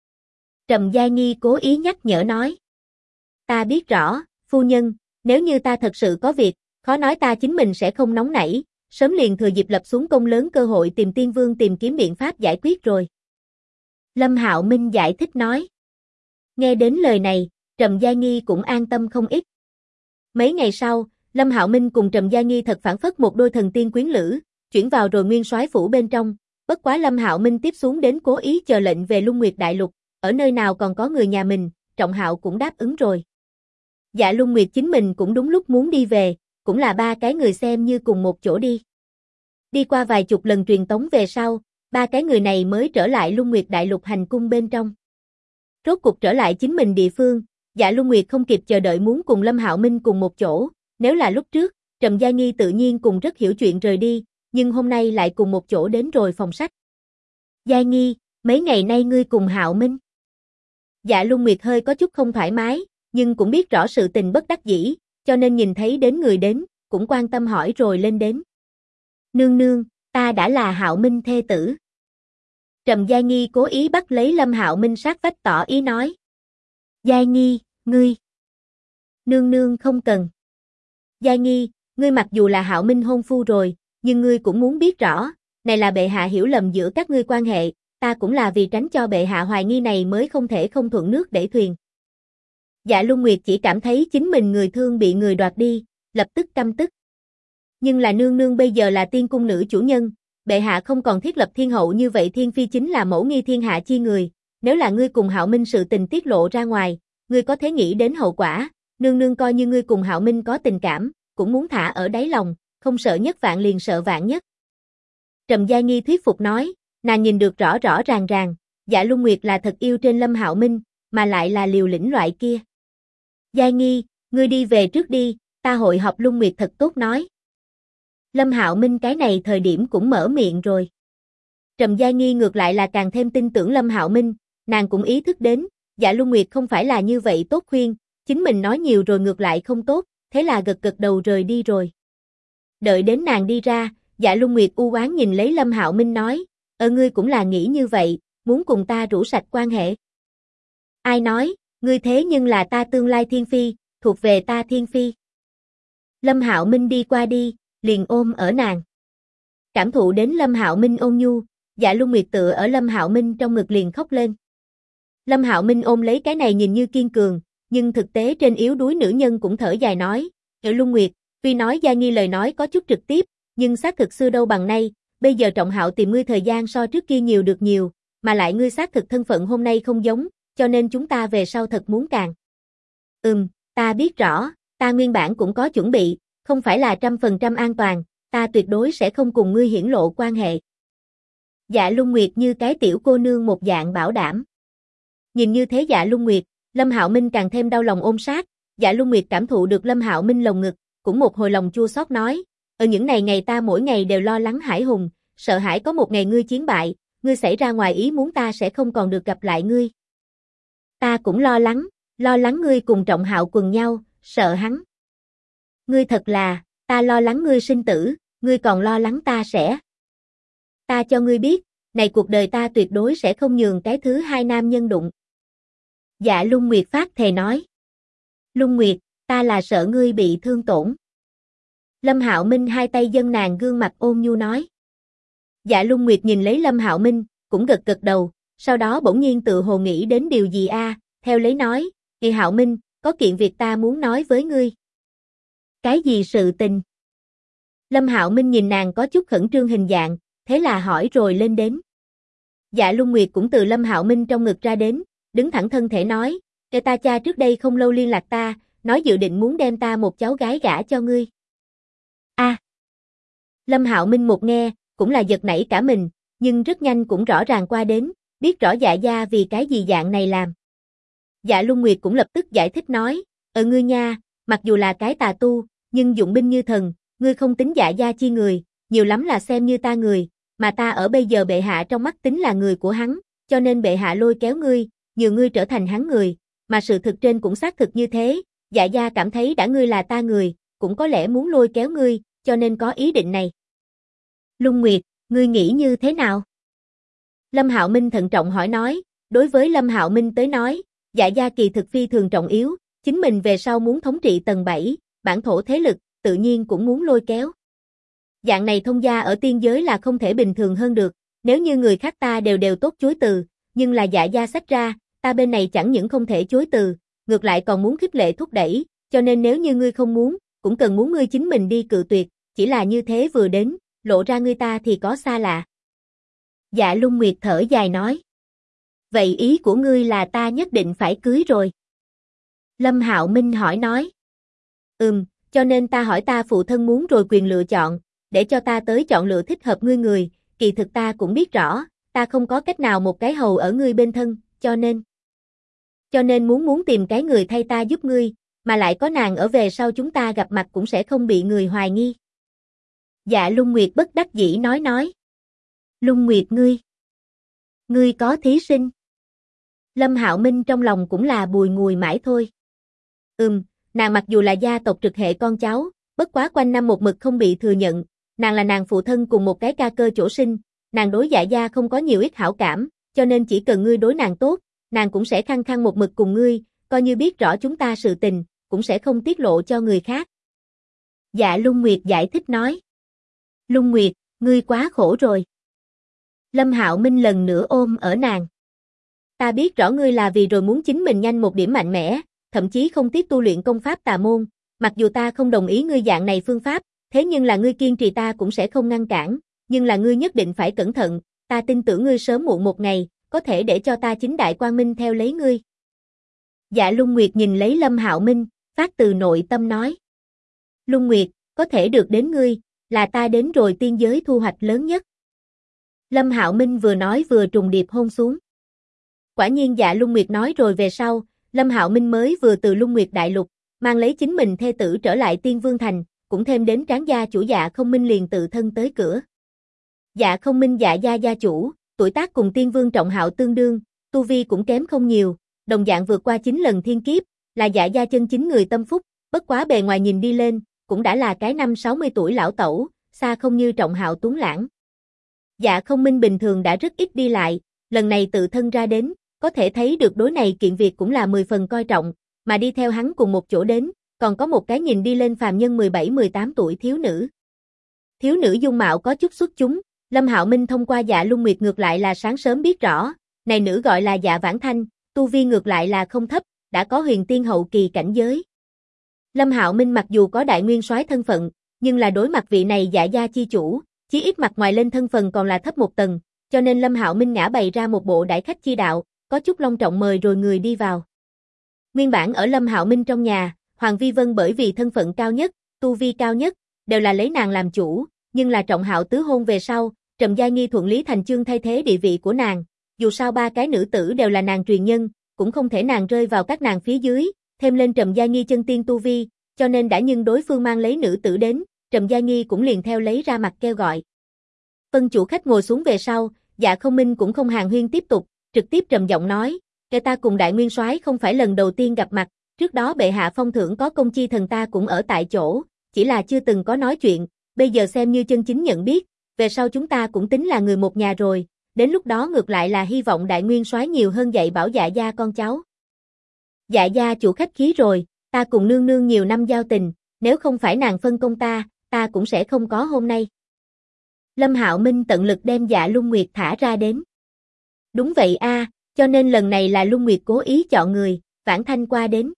Trầm Gia Nghi cố ý nhắc nhở nói. "Ta biết rõ, phu nhân, nếu như ta thật sự có việc, khó nói ta chính mình sẽ không nóng nảy, sớm liền thừa dịp lập xuống công lớn cơ hội tìm Tiên Vương tìm kiếm biện pháp giải quyết rồi." Lâm Hạo Minh giải thích nói. Nghe đến lời này, Trầm Gia Nghi cũng an tâm không ít. Mấy ngày sau, Lâm Hạo Minh cùng Trầm Gia Nghi thật phảng phất một đôi thần tiên quyến lữ, chuyển vào rồi nguyên soái phủ bên trong, bất quá Lâm Hạo Minh tiếp xuống đến cố ý chờ lệnh về Lung Nguyệt Đại Lục, ở nơi nào còn có người nhà mình, Trọng Hạo cũng đáp ứng rồi. Dạ Lung Nguyệt chính mình cũng đúng lúc muốn đi về, cũng là ba cái người xem như cùng một chỗ đi. Đi qua vài chục lần truyền tống về sau, ba cái người này mới trở lại Lung Nguyệt Đại Lục hành cung bên trong. Rốt cục trở lại chính mình địa phương, Dạ Lung Nguyệt không kịp chờ đợi muốn cùng Lâm Hạo Minh cùng một chỗ, nếu là lúc trước, Trầm Gia Nghi tự nhiên cùng rất hiểu chuyện rời đi, nhưng hôm nay lại cùng một chỗ đến rồi phòng sách. "Gia Nghi, mấy ngày nay ngươi cùng Hạo Minh?" Dạ Lung Nguyệt hơi có chút không thoải mái, nhưng cũng biết rõ sự tình bất đắc dĩ, cho nên nhìn thấy đến người đến, cũng quan tâm hỏi rồi lên đến. "Nương nương, ta đã là Hạo Minh thê tử." Trầm Gia Nghi cố ý bắt lấy Lâm Hạo Minh sát vách tỏ ý nói. "Gia Nghi, ngươi..." "Nương nương không cần." "Gia Nghi, ngươi mặc dù là Hạo Minh hôn phu rồi, nhưng ngươi cũng muốn biết rõ, này là bệ hạ hiểu lầm giữa các ngươi quan hệ, ta cũng là vì tránh cho bệ hạ hoài nghi này mới không thể không thuận nước đẩy thuyền." Dạ Lung Nguyệt chỉ cảm thấy chính mình người thương bị người đoạt đi, lập tức căm tức. "Nhưng là nương nương bây giờ là tiên cung nữ chủ nhân, bệ hạ không còn thiết lập thiên hậu như vậy, thiên phi chính là mẫu nghi thiên hạ chi người, nếu là ngươi cùng Hạo Minh sự tình tiết lộ ra ngoài, ngươi có thể nghĩ đến hậu quả, nương nương coi như ngươi cùng Hạo Minh có tình cảm, cũng muốn thả ở đáy lòng, không sợ nhất vạn liền sợ vạn nhất." Trầm Gia Nghi thuyết phục nói, nàng nhìn được rõ rõ ràng ràng, Dạ Lung Nguyệt là thật yêu trên Lâm Hạo Minh, mà lại là liều lĩnh loại kia. "Gia Nghi, ngươi đi về trước đi, ta hội họp Lung Nguyệt thật tốt nói." Lâm Hạo Minh cái này thời điểm cũng mở miệng rồi. Trầm Gia Nghi ngược lại là càng thêm tin tưởng Lâm Hạo Minh, nàng cũng ý thức đến, Dạ Lung Nguyệt không phải là như vậy tốt khuyên, chính mình nói nhiều rồi ngược lại không tốt, thế là gật gật đầu rời đi rồi. Đợi đến nàng đi ra, Dạ Lung Nguyệt u oán nhìn lấy Lâm Hạo Minh nói, ngươi cũng là nghĩ như vậy, muốn cùng ta rũ sạch quan hệ." "Ai nói, ngươi thế nhưng là ta tương lai thiên phi, thuộc về ta thiên phi." Lâm Hạo Minh đi qua đi, liền ôm ở nàng. Cảm thụ đến Lâm Hạo Minh ôn nhu, Dạ Lung Nguyệt tựa ở Lâm Hạo Minh trong ngực liền khóc lên. Lâm Hạo Minh ôm lấy cái này nhìn như kiên cường, nhưng thực tế trên yếu đuối nữ nhân cũng thở dài nói, "Lung Nguyệt, tuy nói Gia Nghi lời nói có chút trực tiếp, nhưng xác thực xưa đâu bằng nay, bây giờ Trọng Hạo tìm ngươi thời gian so trước kia nhiều được nhiều, mà lại ngươi xác thực thân phận hôm nay không giống, cho nên chúng ta về sau thật muốn càng." Ta biết rõ, ta nguyên bản cũng có chuẩn bị, không phải là 100% an toàn, ta tuyệt đối sẽ không cùng ngươi hiển lộ quan hệ." Dạ Lung Nguyệt như cái tiểu cô nương một dạng bảo đảm. Nhìn như thế Dạ Lung Nguyệt, Lâm Hạo Minh càng thêm đau lòng ôm sát, Dạ Lung Nguyệt cảm thụ được Lâm Hạo Minh lồng ngực, cũng một hồi lòng chua xót nói, ở những ngày ta mỗi ngày đều lo lắng Hải Hùng, sợ hãi có một ngày ngươi chiến bại, ngươi xảy ra ngoài ý muốn ta sẽ không còn được gặp lại ngươi. Ta cũng lo lắng ngươi cùng Trọng Hạo quần nhau, sợ hắn. Ngươi thật là, ta lo lắng ngươi sinh tử, ngươi còn lo lắng ta sẽ. Ta cho ngươi biết, này cuộc đời ta tuyệt đối sẽ không nhường cái thứ hai nam nhân đụng. Dạ Lung Nguyệt phát thề nói. Lung Nguyệt, ta là sợ ngươi bị thương tổn. Lâm Hạo Minh hai tay dâng nàng gương mặt ôn nhu nói. Dạ Lung Nguyệt nhìn lấy Lâm Hạo Minh, cũng gật gật đầu, sau đó bỗng nhiên tự hồ nghĩ đến điều gì theo lấy nói, "Kỳ Hạo Minh, có kiện việc ta muốn nói với ngươi." "Cái gì sự tình?" Lâm Hạo Minh nhìn nàng có chút khẩn trương hình dạng, thế là hỏi rồi lên đến. Dạ Lung Nguyệt cũng từ Lâm Hạo Minh trong ngực ra đến, đứng thẳng thân thể nói, ta cha trước đây không lâu liên lạc ta, nói dự định muốn đem ta một cháu gái gả cho ngươi." Lâm Hạo Minh một nghe, cũng là giật nảy cả mình, nhưng rất nhanh cũng rõ ràng qua đến, biết rõ Dạ gia vì cái gì dạng này làm. Dạ Luân Nguyệt cũng lập tức giải thích nói, ngươi nha, mặc dù là cái tà tu, nhưng dụng binh như thần, ngươi không tính Dạ gia chi người, nhiều lắm là xem như ta người, mà ta ở bây giờ bệ hạ trong mắt tính là người của hắn, cho nên bệ hạ lôi kéo ngươi, nhiều ngươi trở thành hắn người, mà sự thực trên cũng xác thực như thế, Dạ gia cảm thấy đã ngươi là ta người, cũng có lẽ muốn lôi kéo ngươi, cho nên có ý định này. Luân Nguyệt, ngươi nghĩ như thế nào? Lâm Hạo Minh thận trọng hỏi nói, đối với Lâm Hạo Minh tới nói, Dạ gia kỳ thực phi thường trọng yếu, chính mình về sau muốn thống trị tầng 7, bản thổ thế lực, tự nhiên cũng muốn lôi kéo. Dạng này thông gia ở tiên giới là không thể bình thường hơn được, nếu như người khác ta đều tốt chối từ, nhưng là Dạ gia xách ra, ta bên này chẳng những không thể chối từ, ngược lại còn muốn khích lệ thúc đẩy, cho nên nếu như ngươi không muốn, cũng cần muốn ngươi chính mình đi cự tuyệt, chỉ là như thế vừa đến, lộ ra ngươi ta thì có xa lạ. Dạ Luân Nguyệt thở dài nói. Vậy ý của ngươi là ta nhất định phải cưới rồi. Lâm Hạo Minh hỏi nói. Cho nên ta hỏi ta phụ thân muốn rồi quyền lựa chọn, để cho ta tới chọn lựa thích hợp ngươi người, kỳ thực ta cũng biết rõ, ta không có cách nào một cái hầu ở ngươi bên thân, cho nên muốn tìm cái người thay ta giúp ngươi, mà lại có nàng ở về sau chúng ta gặp mặt cũng sẽ không bị người hoài nghi. Dạ Luân Nguyệt bất đắc dĩ nói. Luân Nguyệt ngươi có thí sinh. Lâm Hạo Minh trong lòng cũng là bùi ngùi mãi thôi. Nàng mặc dù là gia tộc trực hệ con cháu, bất quá quanh năm một mực không bị thừa nhận, nàng là nàng phụ thân cùng một cái ca cơ chỗ sinh, nàng đối Dạ gia không có nhiều ít hảo cảm, cho nên chỉ cần ngươi đối nàng tốt, nàng cũng sẽ khăng khăng một mực cùng ngươi, coi như biết rõ chúng ta sự tình, cũng sẽ không tiết lộ cho người khác. Dạ Luân Nguyệt giải thích nói. Luân Nguyệt, ngươi quá khổ rồi. Lâm Hạo Minh lần nữa ôm ở nàng. Ta biết rõ ngươi là vì rồi muốn chính mình nhanh một điểm mạnh mẽ, thậm chí không tiếp tu luyện công pháp tà môn, mặc dù ta không đồng ý ngươi dạng này phương pháp, thế nhưng là ngươi kiên trì ta cũng sẽ không ngăn cản, nhưng là ngươi nhất định phải cẩn thận, ta tin tưởng ngươi sớm muộn một ngày, có thể để cho ta chính đại quang minh theo lấy ngươi. Dạ Luân Nguyệt nhìn lấy Lâm Hạo Minh, phát từ nội tâm nói. Luân Nguyệt, có thể được đến ngươi, là ta đến rồi tiên giới thu hoạch lớn nhất. Lâm Hạo Minh vừa nói vừa trùng điệp hôn xuống. Quả nhiên Dạ Luân Nguyệt nói rồi về sau, Lâm Hạo Minh mới vừa từ Luân Nguyệt Đại Lục, mang lấy chính mình thê tử trở lại Tiên Vương Thành, cũng thêm đến tráng gia chủ Dạ Không Minh liền tự thân tới cửa. Dạ Không Minh Dạ gia gia chủ, tuổi tác cùng Tiên Vương Trọng Hạo tương đương, tu vi cũng kém không nhiều, đồng dạng vượt qua 9 lần thiên kiếp, là Dạ gia chân chính người tâm phúc, bất quá bề ngoài nhìn đi lên, cũng đã là cái năm 60 tuổi lão tẩu, xa không như Trọng Hạo tuấn lãng. Dạ Không Minh bình thường đã rất ít đi lại, lần này tự thân ra đến, có thể thấy được đối này kiện việc cũng là 10 phần coi trọng, mà đi theo hắn cùng một chỗ đến, còn có một cái nhìn đi lên phàm nhân 17-18 tuổi thiếu nữ. Thiếu nữ dung mạo có chút xuất chúng, Lâm Hạo Minh thông qua Dạ Luân Nguyệt ngược lại là sáng sớm biết rõ, này nữ gọi là Dạ Vãn Thanh, tu vi ngược lại là không thấp, đã có huyền tiên hậu kỳ cảnh giới. Lâm Hạo Minh mặc dù có đại nguyên soái thân phận, nhưng là đối mặt vị này Dạ gia chi chủ, chí ít mặt ngoài lên thân phận còn là thấp một tầng, cho nên Lâm Hạo Minh ngã bày ra một bộ đại khách chi đạo, có chút long trọng mời rồi người đi vào. Nguyên bản ở Lâm Hạo Minh trong nhà, Hoàng Vi Vân bởi vì thân phận cao nhất, tu vi cao nhất, đều là lấy nàng làm chủ, nhưng là Trọng Hạo tứ hôn về sau, Trầm Gia Nghi thuận lý thành chương thay thế địa vị của nàng, dù sao ba cái nữ tử đều là nàng truyền nhân, cũng không thể nàng rơi vào các nàng phía dưới, thêm lên Trầm Gia Nghi chân tiên tu vi, cho nên đã nhưng đối phương mang lấy nữ tử đến, Trầm Gia Nghi cũng liền theo lấy ra mặt kêu gọi. Phân chủ khách ngồi xuống về sau, Dạ Không Minh cũng không hàn huyên tiếp tục, trực tiếp trầm giọng nói, kẻ ta cùng đại nguyên soái không phải lần đầu tiên gặp mặt, trước đó bệ hạ phong thưởng có công chi thần ta cũng ở tại chỗ, chỉ là chưa từng có nói chuyện, bây giờ xem như chân chính nhận biết, về sau chúng ta cũng tính là người một nhà rồi, đến lúc đó ngược lại là hy vọng đại nguyên soái nhiều hơn dạy bảo Dạ gia con cháu. Dạ gia chủ khách khí rồi, ta cùng nương nương nhiều năm giao tình, nếu không phải nàng phân công ta cũng sẽ không có hôm nay. Lâm Hạo Minh tận lực đem Dạ Luân Nguyệt thả ra đến. Đúng vậy a, cho nên lần này là Luân Nguyệt cố ý chọn người, Vãn Thanh qua đến.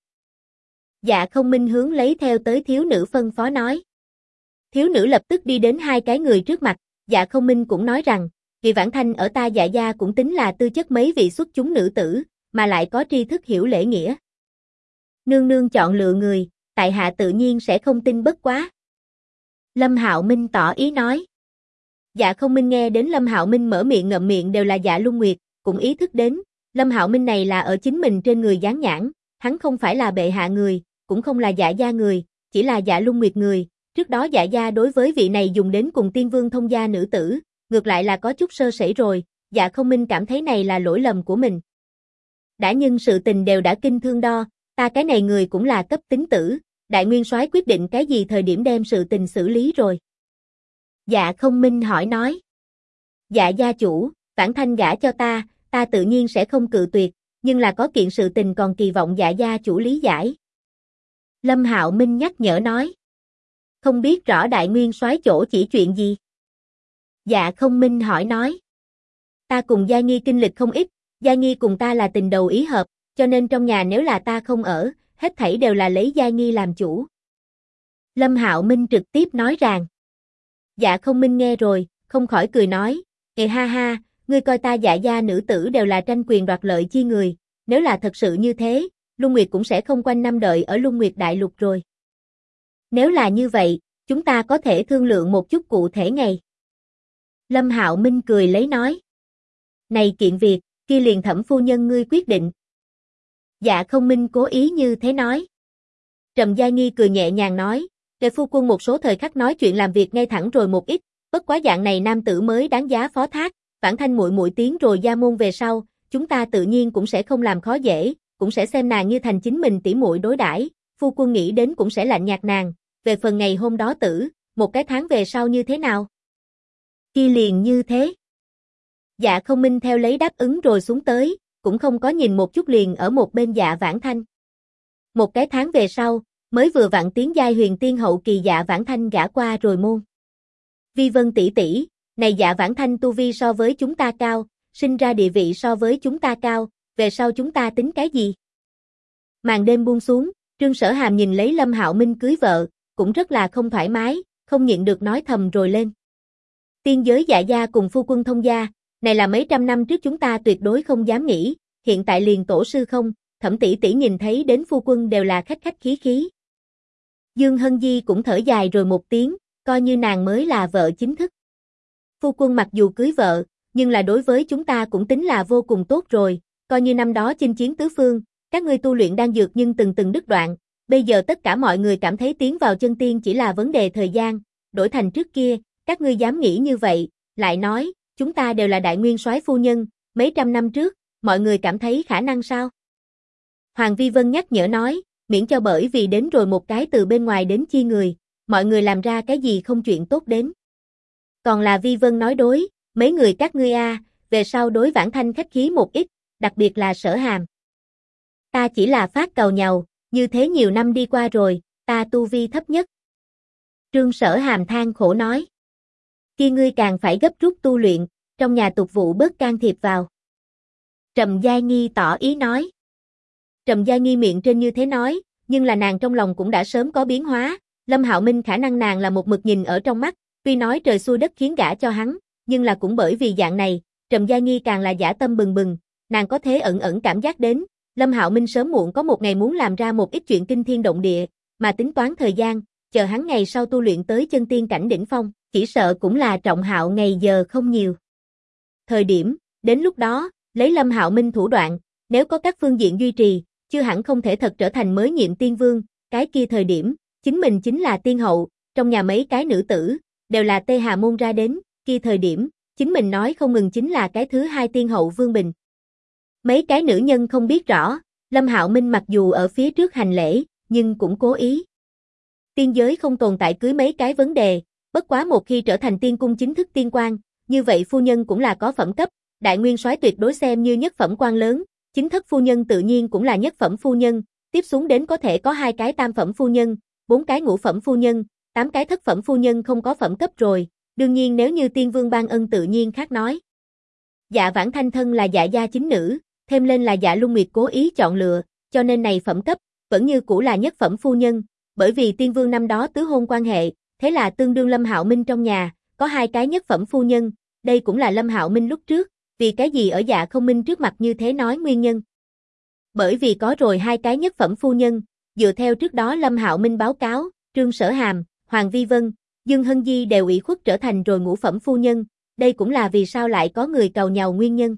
Dạ Không Minh hướng lấy theo tới thiếu nữ phân phó nói. Thiếu nữ lập tức đi đến hai cái người trước mặt, Dạ Không Minh cũng nói rằng, vì Vãn Thanh ở ta Dạ gia cũng tính là tư chất mấy vị xuất chúng nữ tử, mà lại có tri thức hiểu lễ nghĩa. Nương nương chọn lựa người, tại hạ tự nhiên sẽ không tin bất quá. Lâm Hạo Minh tỏ ý nói. Dạ Không Minh nghe đến Lâm Hạo Minh mở miệng ngậm miệng đều là Dạ Luân Nguyệt, cũng ý thức đến, Lâm Hạo Minh này là ở chính mình trên người dán nhãn, hắn không phải là bệ hạ người, cũng không là Dạ gia người, chỉ là Dạ Luân Nguyệt người, trước đó Dạ gia đối với vị này dùng đến cùng Tiên Vương thông gia nữ tử, ngược lại là có chút sơ sẩy rồi, Dạ Không Minh cảm thấy này là lỗi lầm của mình. Đã nhưng sự tình đều đã kinh thương đo, ta cái này người cũng là cấp tính tử, Đại Nguyên Soái quyết định cái gì thời điểm đem sự tình xử lý rồi. Dạ Không Minh hỏi nói. Dạ gia chủ, Vãn Thanh gả cho ta tự nhiên sẽ không cự tuyệt, nhưng là có kiện sự tình còn kỳ vọng Dạ gia chủ lý giải. Lâm Hạo Minh nhắc nhở nói. Không biết rõ Đại Nguyên Soái chỗ chỉ chuyện gì? Dạ Không Minh hỏi nói. Ta cùng Gia Nghi kinh lịch không ít, Gia Nghi cùng ta là tình đầu ý hợp, cho nên trong nhà nếu là ta không ở, hết thảy đều là lấy Gia Nghi làm chủ. Lâm Hạo Minh trực tiếp nói rằng. Dạ Không Minh nghe rồi, không khỏi cười nói, ha ha, ngươi coi ta Dạ gia nữ tử đều là tranh quyền đoạt lợi chi người, nếu là thật sự như thế, Luân Nguyệt cũng sẽ không quanh năm đợi ở Luân Nguyệt Đại Lục rồi. Nếu là như vậy, chúng ta có thể thương lượng một chút cụ thể ngày. Lâm Hạo Minh cười lấy nói. Này kiện việc, kia liền Thẩm phu nhân ngươi quyết định. Dạ Không Minh cố ý như thế nói. Trầm Gia Nghi cười nhẹ nhàng nói, Kệ phu quân một số thời khắc nói chuyện làm việc ngay thẳng rồi một ít, bất quá dạng này nam tử mới đáng giá phó thác, Vãn Thanh muội muội tiến rồi gia môn về sau, chúng ta tự nhiên cũng sẽ không làm khó dễ, cũng sẽ xem nàng như thành chính mình tỷ muội đối đãi, phu quân nghĩ đến cũng sẽ lạnh nhạt nàng, về phần ngày hôm đó tử, một cái tháng về sau như thế nào? Kia liền như thế. Dạ Không Minh theo lấy đáp ứng rồi xuống tới, cũng không có nhìn một chút liền ở một bên Dạ Vãn Thanh. Một cái tháng về sau, mới vừa vặn tiến giai huyền tiên hậu kỳ Dạ Vãn Thanh gả qua rồi môn. Vi Vân tỷ tỷ, này Dạ Vãn Thanh tu vi so với chúng ta cao, sinh ra địa vị so với chúng ta cao, về sau chúng ta tính cái gì? Màn đêm buông xuống, Trương Sở Hàm nhìn lấy Lâm Hạo Minh cưới vợ, cũng rất là không thoải mái, không nhịn được nói thầm rồi lên. Tiên giới Dạ gia cùng phu quân thông gia, này là mấy trăm năm trước chúng ta tuyệt đối không dám nghĩ, hiện tại liền tổ sư không, Thẩm tỷ tỷ nhìn thấy đến phu quân đều là khách khách khí khí. Dương Hân Di cũng thở dài rồi một tiếng, coi như nàng mới là vợ chính thức. Phu quân mặc dù cưới vợ, nhưng là đối với chúng ta cũng tính là vô cùng tốt rồi, coi như năm đó chinh chiến tứ phương, các ngươi tu luyện đan dược nhưng từng đứt đoạn, bây giờ tất cả mọi người cảm thấy tiến vào chân tiên chỉ là vấn đề thời gian, đổi thành trước kia, các ngươi dám nghĩ như vậy, lại nói, chúng ta đều là Đại Nguyên Soái phu nhân, mấy trăm năm trước, mọi người cảm thấy khả năng sao? Hoàng Vi Vân nhắc nhở nói, miễn cho bởi vì đến rồi một cái từ bên ngoài đến chi người, mọi người làm ra cái gì không chuyện tốt đến. Còn là Vi Vân nói đối, mấy người các ngươi về sau đối Vãn Thanh khách khí một ít, đặc biệt là Sở Hàm. Ta chỉ là phát cầu nhàu, như thế nhiều năm đi qua rồi, ta tu vi thấp nhất. Trương Sở Hàm than khổ nói. Khi ngươi càng phải gấp rút tu luyện, trong nhà tục vụ bớt can thiệp vào. Trầm Gia Nghi tỏ ý nói. Trầm Gia Nghi miệng trên như thế nói, nhưng là nàng trong lòng cũng đã sớm có biến hóa, Lâm Hạo Minh khả năng nàng là một mực nhìn ở trong mắt, tuy nói trời xui đất khiến gả cho hắn, nhưng là cũng bởi vì dạng này, Trầm Gia Nghi càng là dã tâm bừng bừng, nàng có thể ẩn cảm giác đến, Lâm Hạo Minh sớm muộn có một ngày muốn làm ra một ít chuyện kinh thiên động địa, mà tính toán thời gian, chờ hắn ngày sau tu luyện tới chân tiên cảnh đỉnh phong, chỉ sợ cũng là Trọng Hạo ngày giờ không nhiều. Thời điểm, đến lúc đó, lấy Lâm Hạo Minh thủ đoạn, nếu có các phương diện duy trì, chưa hẳn không thể thật trở thành mới nhiệm tiên vương, cái kia thời điểm, chính mình chính là tiên hậu, trong nhà mấy cái nữ tử, đều là Tê Hà môn ra đến, kia thời điểm, chính mình nói không ngừng chính là cái thứ hai tiên hậu Vương Bình. Mấy cái nữ nhân không biết rõ, Lâm Hạo Minh mặc dù ở phía trước hành lễ, nhưng cũng cố ý. Tiên giới không tồn tại cưới mấy cái vấn đề, bất quá một khi trở thành tiên cung chính thức tiên quan, như vậy phu nhân cũng là có phẩm cấp, Đại Nguyên Soái tuyệt đối xem như nhất phẩm quan lớn, chính thất phu nhân tự nhiên cũng là nhất phẩm phu nhân, tiếp xuống đến có thể có 2 cái tam phẩm phu nhân, 4 cái ngũ phẩm phu nhân, 8 cái thất phẩm phu nhân không có phẩm cấp rồi, đương nhiên nếu như tiên vương ban ân tự nhiên khác nói. Dạ Vãn Thanh thân là Dạ gia chính nữ, thêm lên là Dạ Luân Nguyệt cố ý chọn lựa, cho nên này phẩm cấp, vẫn như cũ là nhất phẩm phu nhân, bởi vì tiên vương năm đó tứ hôn quan hệ, thế là tương đương Lâm Hạo Minh trong nhà, có 2 cái nhất phẩm phu nhân, đây cũng là Lâm Hạo Minh lúc trước, vì cái gì ở Dạ Không Minh trước mặt như thế nói nguyên nhân. Bởi vì có rồi 2 cái nhất phẩm phu nhân, dựa theo trước đó Lâm Hạo Minh báo cáo, Trương Sở Hàm, Hoàng Vi Vân, Dương Hân Di đều ủy khuất trở thành rồi ngũ phẩm phu nhân, đây cũng là vì sao lại có người cầu nhàu nguyên nhân.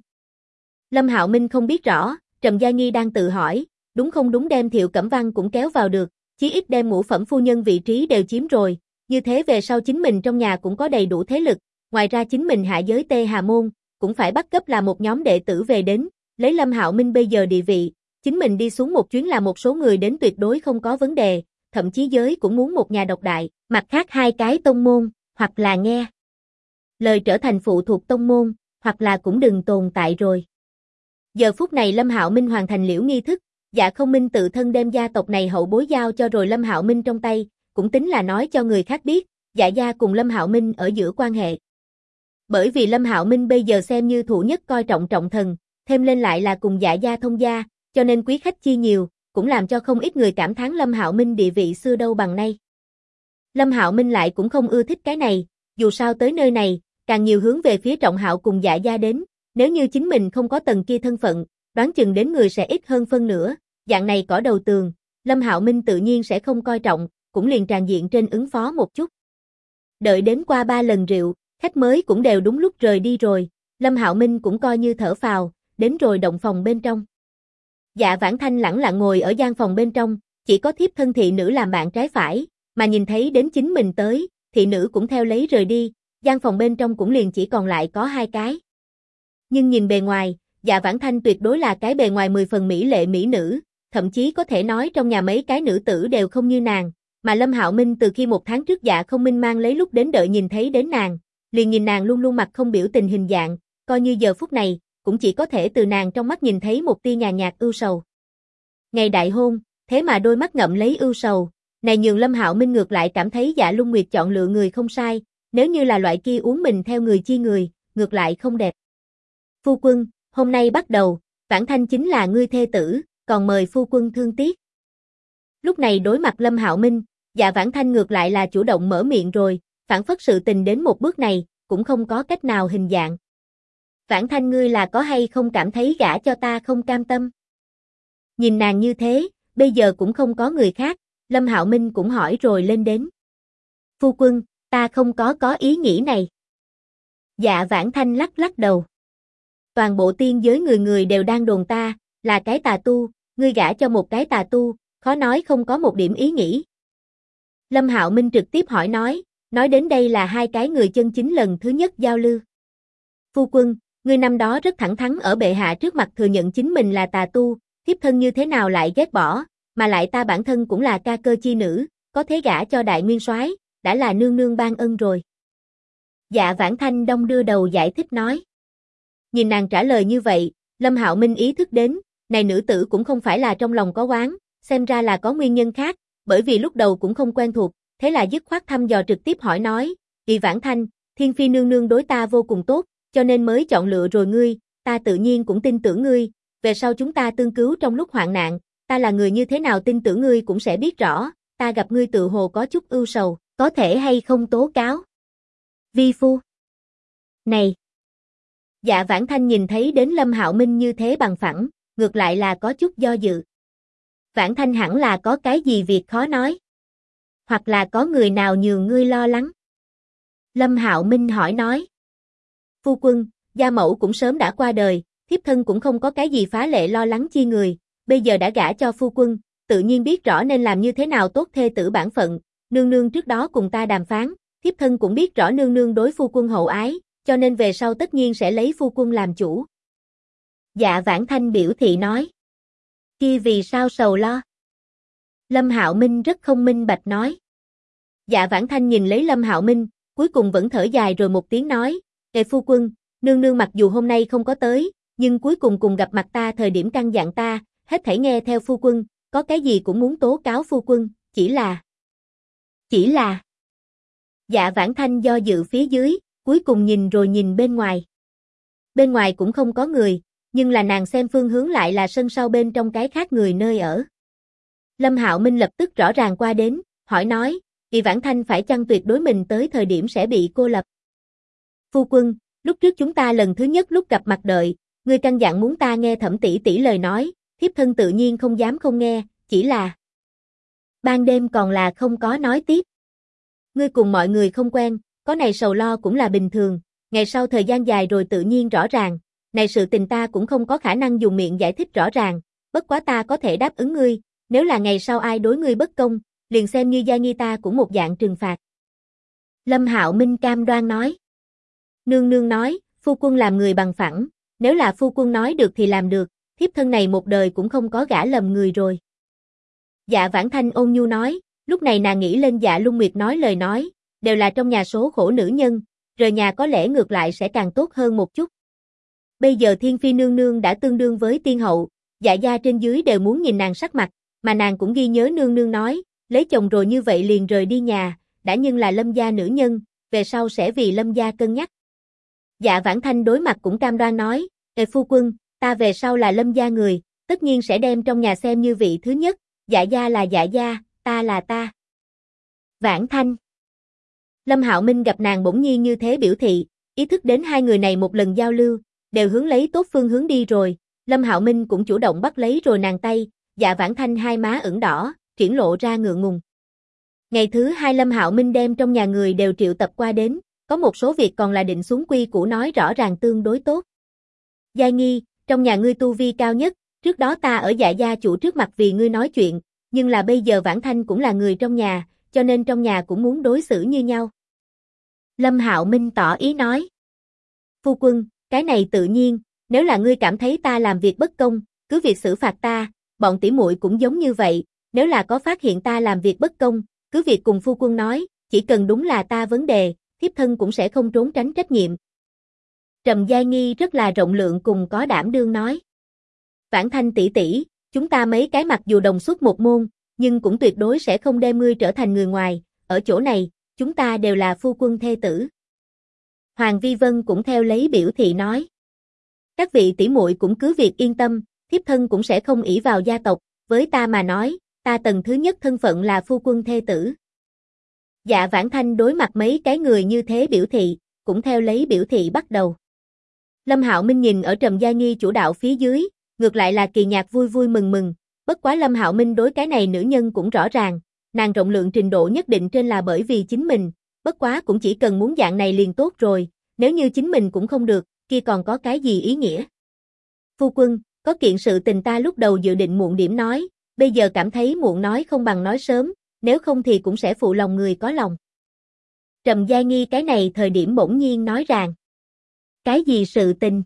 Lâm Hạo Minh không biết rõ, Trầm Gia Nghi đang tự hỏi, đúng không đúng đem Thiệu Cẩm Văn cũng kéo vào được, chí ít đem ngũ phẩm phu nhân vị trí đều chiếm rồi, như thế về sau chính mình trong nhà cũng có đầy đủ thế lực, ngoài ra chính mình hạ giới Tê Hà Môn, cũng phải bắt cấp là một nhóm đệ tử về đến, lấy Lâm Hạo Minh bây giờ địa vị, chính mình đi xuống một chuyến là một số người đến tuyệt đối không có vấn đề, thậm chí giới cũng muốn một nhà độc đại, mặt khác hai cái tông môn, hoặc là nghe lời trở thành phụ thuộc tông môn, hoặc là cũng đừng tồn tại rồi. Giờ phút này Lâm Hạo Minh hoàn thành liễu nghi thức, Dạ Không Minh tự thân đem gia tộc này hậu bối giao cho rồi Lâm Hạo Minh trong tay, cũng tính là nói cho người khác biết, Dạ gia cùng Lâm Hạo Minh ở giữa quan hệ. Bởi vì Lâm Hạo Minh bây giờ xem như thủ nhất coi trọng trọng thần, thêm lên lại là cùng Dạ gia thông gia, cho nên quý khách chi nhiều, cũng làm cho không ít người cảm thán Lâm Hạo Minh địa vị xưa đâu bằng nay. Lâm Hạo Minh lại cũng không ưa thích cái này, dù sao tới nơi này, càng nhiều hướng về phía Trọng Hạo cùng Dạ gia đến, nếu như chính mình không có tầng kia thân phận, đoán chừng đến người sẽ ít hơn phân nửa, dạng này cỏ đầu tường, Lâm Hạo Minh tự nhiên sẽ không coi trọng, cũng liền tràn diện trên ứng phó một chút. Đợi đến qua 3 lần rượu, khách mới cũng đều đúng lúc rời đi rồi, Lâm Hạo Minh cũng coi như thở phào, đến rồi động phòng bên trong. Dạ Vãn Thanh lẳng lặng ngồi ở gian phòng bên trong, chỉ có thiếp thân thị nữ làm bạn trái phải, mà nhìn thấy đến chính mình tới, thị nữ cũng theo lấy rời đi, gian phòng bên trong cũng liền chỉ còn lại có 2 cái. Nhưng nhìn bề ngoài, Dạ Vãn Thanh tuyệt đối là cái bề ngoài 10 phần mỹ lệ mỹ nữ, thậm chí có thể nói trong nhà mấy cái nữ tử đều không như nàng, mà Lâm Hạo Minh từ khi 1 tháng trước Dạ Không Minh mang lấy lúc đến đợi nhìn thấy đến nàng, liền nhìn nàng luôn luôn mặt không biểu tình hình dạng, coi như giờ phút này, cũng chỉ có thể từ nàng trong mắt nhìn thấy một tia nhàn nhạt ưu sầu. Ngày đại hôn, thế mà đôi mắt ngậm lấy ưu sầu, này nhường Lâm Hạo Minh ngược lại cảm thấy Dạ Lung Nguyệt chọn lựa người không sai, nếu như là loại kia uống mình theo người chi người, ngược lại không đẹp. Phu quân, hôm nay bắt đầu, Vãn Thanh chính là ngươi thê tử, còn mời phu quân thương tiếc. Lúc này đối mặt Lâm Hạo Minh, Dạ Vãn Thanh ngược lại là chủ động mở miệng rồi, phản phất sự tình đến một bước này, cũng không có cách nào hình dạng. Vãn Thanh ngươi là có hay không cảm thấy gả cho ta không cam tâm? Nhìn nàng như thế, bây giờ cũng không có người khác, Lâm Hạo Minh cũng hỏi rồi lên đến. Phu quân, ta không có ý nghĩ này. Dạ Vãn Thanh lắc lắc đầu. Toàn bộ tiên giới người người đều đang đồn ta, là cái tà tu, ngươi gả cho một cái tà tu, khó nói không có một điểm ý nghĩ. Lâm Hạo Minh trực tiếp hỏi nói đến đây là 2 cái người chân chính lần thứ nhất giao lưu. Phu quân, ngươi năm đó rất thẳng thắn ở bệ hạ trước mặt thừa nhận chính mình là tà tu, thiếp thân như thế nào lại ghét bỏ, mà lại ta bản thân cũng là ca cơ chi nữ, có thế gả cho đại nguyên soái, đã là nương nương ban ân rồi. Dạ Vãn Thanh đông đưa đầu giải thích nói. Nhìn nàng trả lời như vậy, Lâm Hạo Minh ý thức đến, này nữ tử cũng không phải là trong lòng có oán, xem ra là có nguyên nhân khác, bởi vì lúc đầu cũng không quen thuộc, thế là dứt khoát thăm dò trực tiếp hỏi nói, Kỳ Vãn Thanh, Thiên Phi nương nương đối ta vô cùng tốt, cho nên mới chọn lựa rồi ngươi, ta tự nhiên cũng tin tưởng ngươi, về sau chúng ta tương cứu trong lúc hoạn nạn, ta là người như thế nào tin tưởng ngươi cũng sẽ biết rõ, ta gặp ngươi tự hồ có chút ưu sầu, có thể hay không tố cáo? Vi phu. Này. Dạ Vãn Thanh nhìn thấy đến Lâm Hạo Minh như thế bằng phẳng, ngược lại là có chút do dự. Vãn Thanh hẳn là có cái gì việc khó nói. Hoặc là có người nào nhường ngươi lo lắng. Lâm Hạo Minh hỏi nói. Phu quân, gia mẫu cũng sớm đã qua đời, thiếp thân cũng không có cái gì phá lệ lo lắng chi người, bây giờ đã gả cho phu quân, tự nhiên biết rõ nên làm như thế nào tốt thê tử bản phận, nương nương trước đó cùng ta đàm phán, thiếp thân cũng biết rõ nương nương đối phu quân hậu ái, cho nên về sau tất nhiên sẽ lấy phu quân làm chủ. Dạ Vãn Thanh biểu thị nói. Kia vì sao sầu lo? Lâm Hạo Minh rất không minh bạch nói. Dạ Vãn Thanh nhìn lấy Lâm Hạo Minh, cuối cùng vẫn thở dài rồi một tiếng nói, Ê phu quân, nương nương mặc dù hôm nay không có tới, nhưng cuối cùng cùng gặp mặt ta thời điểm căn dặn ta, hết thảy nghe theo phu quân, có cái gì cũng muốn tố cáo phu quân, chỉ là... Dạ Vãn Thanh do dự phía dưới, cuối cùng nhìn rồi nhìn bên ngoài. Bên ngoài cũng không có người, nhưng là nàng xem phương hướng lại là sân sau bên trong cái khác người nơi ở. Lâm Hạo Minh lập tức rõ ràng qua đến, hỏi nói, Kỳ Vãn Thanh phải chăng tuyệt đối mình tới thời điểm sẽ bị cô lập? Phu quân, lúc trước chúng ta lần thứ nhất lúc gặp mặt đợi, ngươi căn dặn muốn ta nghe Thẩm tỷ tỷ lời nói, thiếp thân tự nhiên không dám không nghe, chỉ là ban đêm còn là không có nói tiếp. Ngươi cùng mọi người không quen, có này sầu lo cũng là bình thường, ngày sau thời gian dài rồi tự nhiên rõ ràng, này sự tình ta cũng không có khả năng dùng miệng giải thích rõ ràng, bất quá ta có thể đáp ứng ngươi, nếu là ngày sau ai đối ngươi bất công, liền xem như gia nghi ta cũng một dạng trừng phạt. Lâm Hạo Minh cam đoan nói. Nương nương nói, phu quân làm người bằng phẳng, nếu là phu quân nói được thì làm được, thiếp thân này một đời cũng không có gả lầm người rồi. Dạ Vãn Thanh ôn nhu nói, lúc này nàng nghĩ lên Dạ Lung Nguyệt nói lời nói, đều là trong nhà số khổ nữ nhân, rời nhà có lẽ ngược lại sẽ càng tốt hơn một chút. Bây giờ Thiên Phi nương nương đã tương đương với tiên hậu, Dạ gia trên dưới đều muốn nhìn nàng sắc mặt, mà nàng cũng ghi nhớ nương nương nói, lấy chồng rồi như vậy liền rời đi nhà, đã nhưng là Lâm gia nữ nhân, về sau sẽ vì Lâm gia cân nhắc. Dạ Vãn Thanh đối mặt cũng cam đoan nói, phu quân, ta về sau là Lâm gia người, tất nhiên sẽ đem trong nhà xem như vị thứ nhất, Dạ gia là Dạ gia, ta là ta. Vãn Thanh. Lâm Hạo Minh gặp nàng bỗng nhiên như thế biểu thị, ý thức đến hai người này một lần giao lưu, đều hướng lấy tốt phương hướng đi rồi, Lâm Hạo Minh cũng chủ động bắt lấy rồi nàng tay, Dạ Vãn Thanh hai má ửng đỏ, triển lộ ra ngượng ngùng. Ngày thứ hai Lâm Hạo Minh đem trong nhà người đều triệu tập qua đến, có một số việc còn là định xuống quy củ nói rõ ràng tương đối tốt. Giai Nghi, trong nhà ngươi tu vi cao nhất, trước đó ta ở Dạ gia chủ trước mặt vì ngươi nói chuyện, nhưng là bây giờ Vãn Thanh cũng là người trong nhà, cho nên trong nhà cũng muốn đối xử như nhau. Lâm Hạo Minh tỏ ý nói. Phu quân, cái này tự nhiên, nếu là ngươi cảm thấy ta làm việc bất công, cứ việc xử phạt ta, bọn tỷ muội cũng giống như vậy, nếu là có phát hiện ta làm việc bất công, cứ việc cùng phu quân nói, chỉ cần đúng là ta vấn đề, thiếp thân cũng sẽ không trốn tránh trách nhiệm. Trầm Giai Nghi rất là rộng lượng cùng có đảm đương nói. Vãn Thanh tỷ tỷ, chúng ta mấy cái mặc dù đồng xuất một môn, nhưng cũng tuyệt đối sẽ không đem ngươi trở thành người ngoài, ở chỗ này, chúng ta đều là phu quân thê tử. Hoàng Vi Vân cũng theo lấy biểu thị nói. Các vị tỷ muội cũng cứ việc yên tâm, thiếp thân cũng sẽ không ỷ vào gia tộc, với ta mà nói, ta tầng thứ nhất thân phận là phu quân thê tử. Dạ Vãn Thanh đối mặt mấy cái người như thế biểu thị, cũng theo lấy biểu thị bắt đầu. Lâm Hạo Minh nhìn ở Trầm Gia Nghi chủ đạo phía dưới, ngược lại là kỳ nhạc vui vui mừng mừng, bất quá Lâm Hạo Minh đối cái này nữ nhân cũng rõ ràng, nàng rộng lượng trình độ nhất định trên là bởi vì chính mình, bất quá cũng chỉ cần muốn dạng này liền tốt rồi, nếu như chính mình cũng không được, kia còn có cái gì ý nghĩa. Phu quân, có kiện sự tình ta lúc đầu dự định muộn điểm nói, bây giờ cảm thấy muộn nói không bằng nói sớm, nếu không thì cũng sẽ phụ lòng người có lòng. Trầm Giai Nghi cái này thời điểm bỗng nhiên nói rằng. Cái gì sự tình?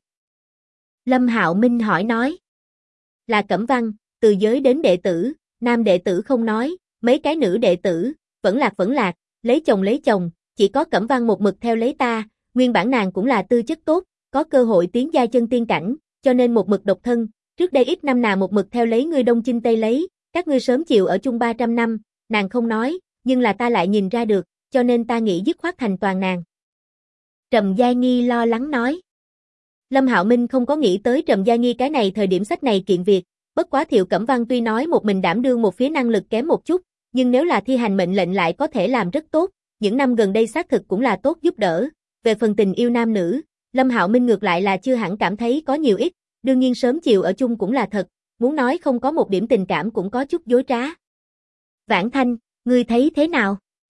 Lâm Hạo Minh hỏi nói. Là Cẩm Văn, từ giới đến đệ tử, nam đệ tử không nói, mấy cái nữ đệ tử, vẫn lạc, lấy chồng, chỉ có Cẩm Văn một mực theo lấy ta, nguyên bản nàng cũng là tư chất tốt, có cơ hội tiến giai chân tiên cảnh, cho nên một mực độc thân, trước đây ít năm nàng một mực theo lấy ngươi đông chinh tây lấy, các ngươi sớm chiều ở chung 300 năm, nàng không nói, nhưng là ta lại nhìn ra được, cho nên ta nghĩ dứt khoát thành toàn nàng. Trầm Giai Nghi lo lắng nói. Lâm Hạo Minh không có nghĩ tới Trầm Giai Nghi cái này thời điểm sách này kiện việc, bất quá Thiệu Cẩm Văn tuy nói một mình đảm đương một phía năng lực kém một chút, nhưng nếu là thi hành mệnh lệnh lại có thể làm rất tốt, những năm gần đây xác thực cũng là tốt giúp đỡ. Về phần tình yêu nam nữ, Lâm Hạo Minh ngược lại là chưa hẳn cảm thấy có nhiều ít, đương nhiên sớm chiều ở chung cũng là thật, muốn nói không có một điểm tình cảm cũng có chút dối trá. Vãn Thanh, ngươi thấy thế nào?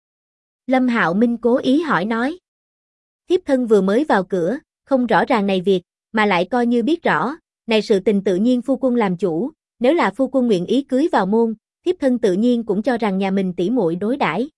Lâm Hạo Minh cố ý hỏi nói. Thiếp thân vừa mới vào cửa, không rõ ràng này việc, mà lại coi như biết rõ, này sự tình tự nhiên phu quân làm chủ, nếu là phu quân nguyện ý cưới vào môn, thiếp thân tự nhiên cũng cho rằng nhà mình tỷ muội đối đãi.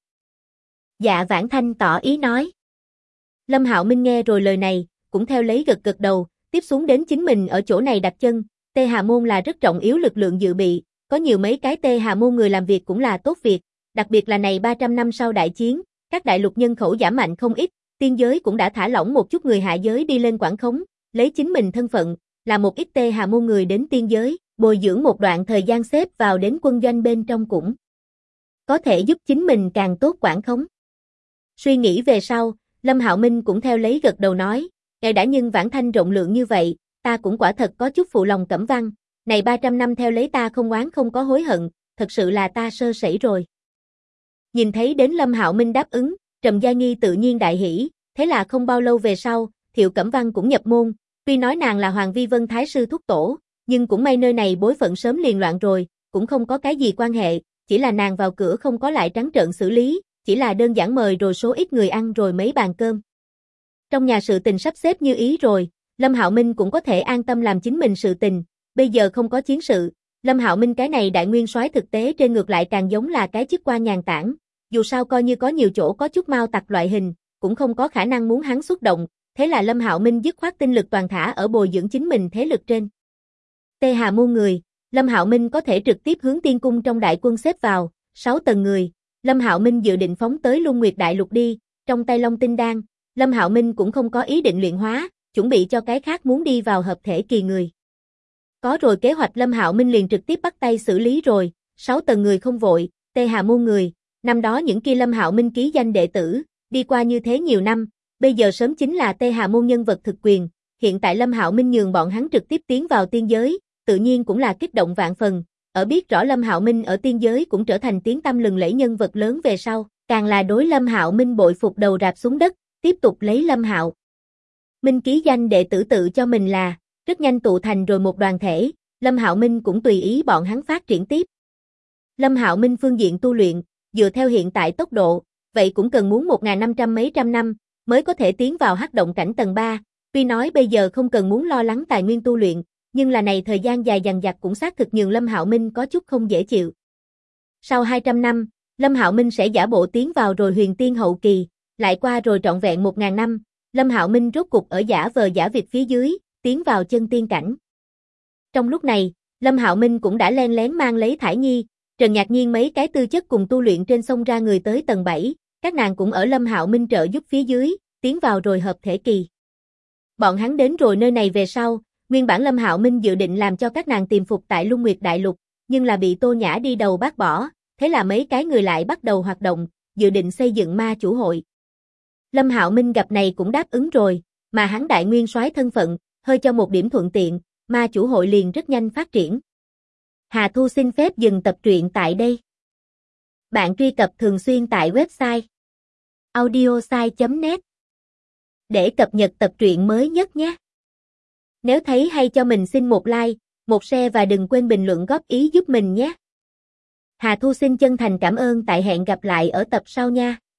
Dạ Vãn Thanh tỏ ý nói. Lâm Hạo Minh nghe rồi lời này, cũng theo lấy gật đầu, tiếp xuống đến chính mình ở chỗ này đặt chân, Tê Hà Môn là rất trọng yếu lực lượng dự bị, có nhiều mấy cái Tê Hà Môn người làm việc cũng là tốt việc, đặc biệt là này 300 năm sau đại chiến, các đại lục nhân khẩu giảm mạnh không ít, tiên giới cũng đã thả lỏng một chút người hạ giới đi lên quản khống, lấy chính mình thân phận, là một ít Tê Hà Môn người đến tiên giới, bồi dưỡng một đoạn thời gian xếp vào đến quân doanh bên trong cũng có thể giúp chính mình càng tốt quản khống. Suy nghĩ về sau, Lâm Hạo Minh cũng theo lấy gật đầu nói, ngài đã nhưng Vãn Thanh rộng lượng như vậy, ta cũng quả thật có chút phụ lòng Cẩm Văn, này 300 năm theo lấy ta không oán không có hối hận, thật sự là ta sơ sẩy rồi. Nhìn thấy đến Lâm Hạo Minh đáp ứng, Trầm Gia Nghi tự nhiên đại hỉ, thế là không bao lâu về sau, Thiệu Cẩm Văn cũng nhập môn, tuy nói nàng là Hoàng Vi Vân Thái sư thúc tổ, nhưng cũng may nơi này bối phận sớm liền loạn rồi, cũng không có cái gì quan hệ, chỉ là nàng vào cửa không có lại trắng trợn xử lý, chỉ là đơn giản mời rồi số ít người ăn rồi mấy bàn cơm. Trong nhà sự tình sắp xếp như ý rồi, Lâm Hạo Minh cũng có thể an tâm làm chính mình sự tình, bây giờ không có chiến sự, Lâm Hạo Minh cái này đại nguyên soái thực tế trên ngược lại càng giống là cái chức quan nhàn tản, dù sao coi như có nhiều chỗ có chút mao tặc loại hình, cũng không có khả năng muốn hắn xuất động, thế là Lâm Hạo Minh dứt khoát tinh lực toàn thả ở bồi dưỡng chính mình thế lực trên. Tê Hà muôn người, Lâm Hạo Minh có thể trực tiếp hướng tiên cung trong đại quân xếp vào, 6 tầng người, Lâm Hạo Minh dự định phóng tới Luân Nguyệt Đại Lục đi, trong tay Long Tinh Đan, Lâm Hạo Minh cũng không có ý định luyện hóa, chuẩn bị cho cái khác muốn đi vào hợp thể kỳ người. Có rồi kế hoạch Lâm Hạo Minh liền trực tiếp bắt tay xử lý rồi, 6 tầng người không vội, Tê Hà muôn người, năm đó những kia Lâm Hạo Minh ký danh đệ tử, đi qua như thế nhiều năm, bây giờ sớm chính là Tê Hà môn nhân vật thực quyền, hiện tại Lâm Hạo Minh nhường bọn hắn trực tiếp tiến vào tiên giới, tự nhiên cũng là kích động vạn phần, ở biết rõ Lâm Hạo Minh ở tiên giới cũng trở thành tiếng tăm lừng lẫy nhân vật lớn về sau, càng là đối Lâm Hạo Minh bội phục đầu rạp xuống đất, tiếp tục lấy Lâm Hạo Minh ký danh đệ tử tự cho mình là, rất nhanh tụ thành rồi một đoàn thể, Lâm Hạo Minh cũng tùy ý bọn hắn phát triển tiếp. Lâm Hạo Minh phương diện tu luyện, dựa theo hiện tại tốc độ, vậy cũng cần muốn 1.500 mấy trăm năm, mới có thể tiến vào hắc động cảnh tầng 3, tuy nói bây giờ không cần muốn lo lắng tài nguyên tu luyện, nhưng là này thời gian dài dằng dặc cũng xác thực nhường Lâm Hạo Minh có chút không dễ chịu. Sau 200 năm, Lâm Hạo Minh sẽ giả bộ tiến vào rồi huyền tiên hậu kỳ, lại qua rồi trọn vẹn 1.000 năm, Lâm Hạo Minh rốt cục ở giả vờ giả vịt phía dưới, tiến vào chân tiên cảnh. Trong lúc này, Lâm Hạo Minh cũng đã len lén mang lấy Thải Nhi, Trần Nhạc Nhiên mấy cái tư chất cùng tu luyện trên sông ra người tới tầng 7, các nàng cũng ở Lâm Hạo Minh trợ giúp phía dưới, tiến vào rồi hợp thể kỳ. Bọn hắn đến rồi nơi này về sau, nguyên bản Lâm Hạo Minh dự định làm cho các nàng tìm phục tại Luân Nguyệt Đại Lục, nhưng là bị Tô Nhã đi đầu bác bỏ, thế là mấy cái người lại bắt đầu hoạt động, dự định xây dựng ma chủ hội. Lâm Hạo Minh gặp này cũng đáp ứng rồi, mà hắn đại nguyên soái thân phận, hơi cho một điểm thuận tiện, ma chủ hội liền rất nhanh phát triển. Hà Thu xin phép dừng tập truyện tại đây. Bạn truy cập thường xuyên tại website audiosai.net để cập nhật tập truyện mới nhất nhé. Nếu thấy hay cho mình xin một like, một share và đừng quên bình luận góp ý giúp mình nhé. Hà Thu xin chân thành cảm ơn, tại hẹn gặp lại ở tập sau nha.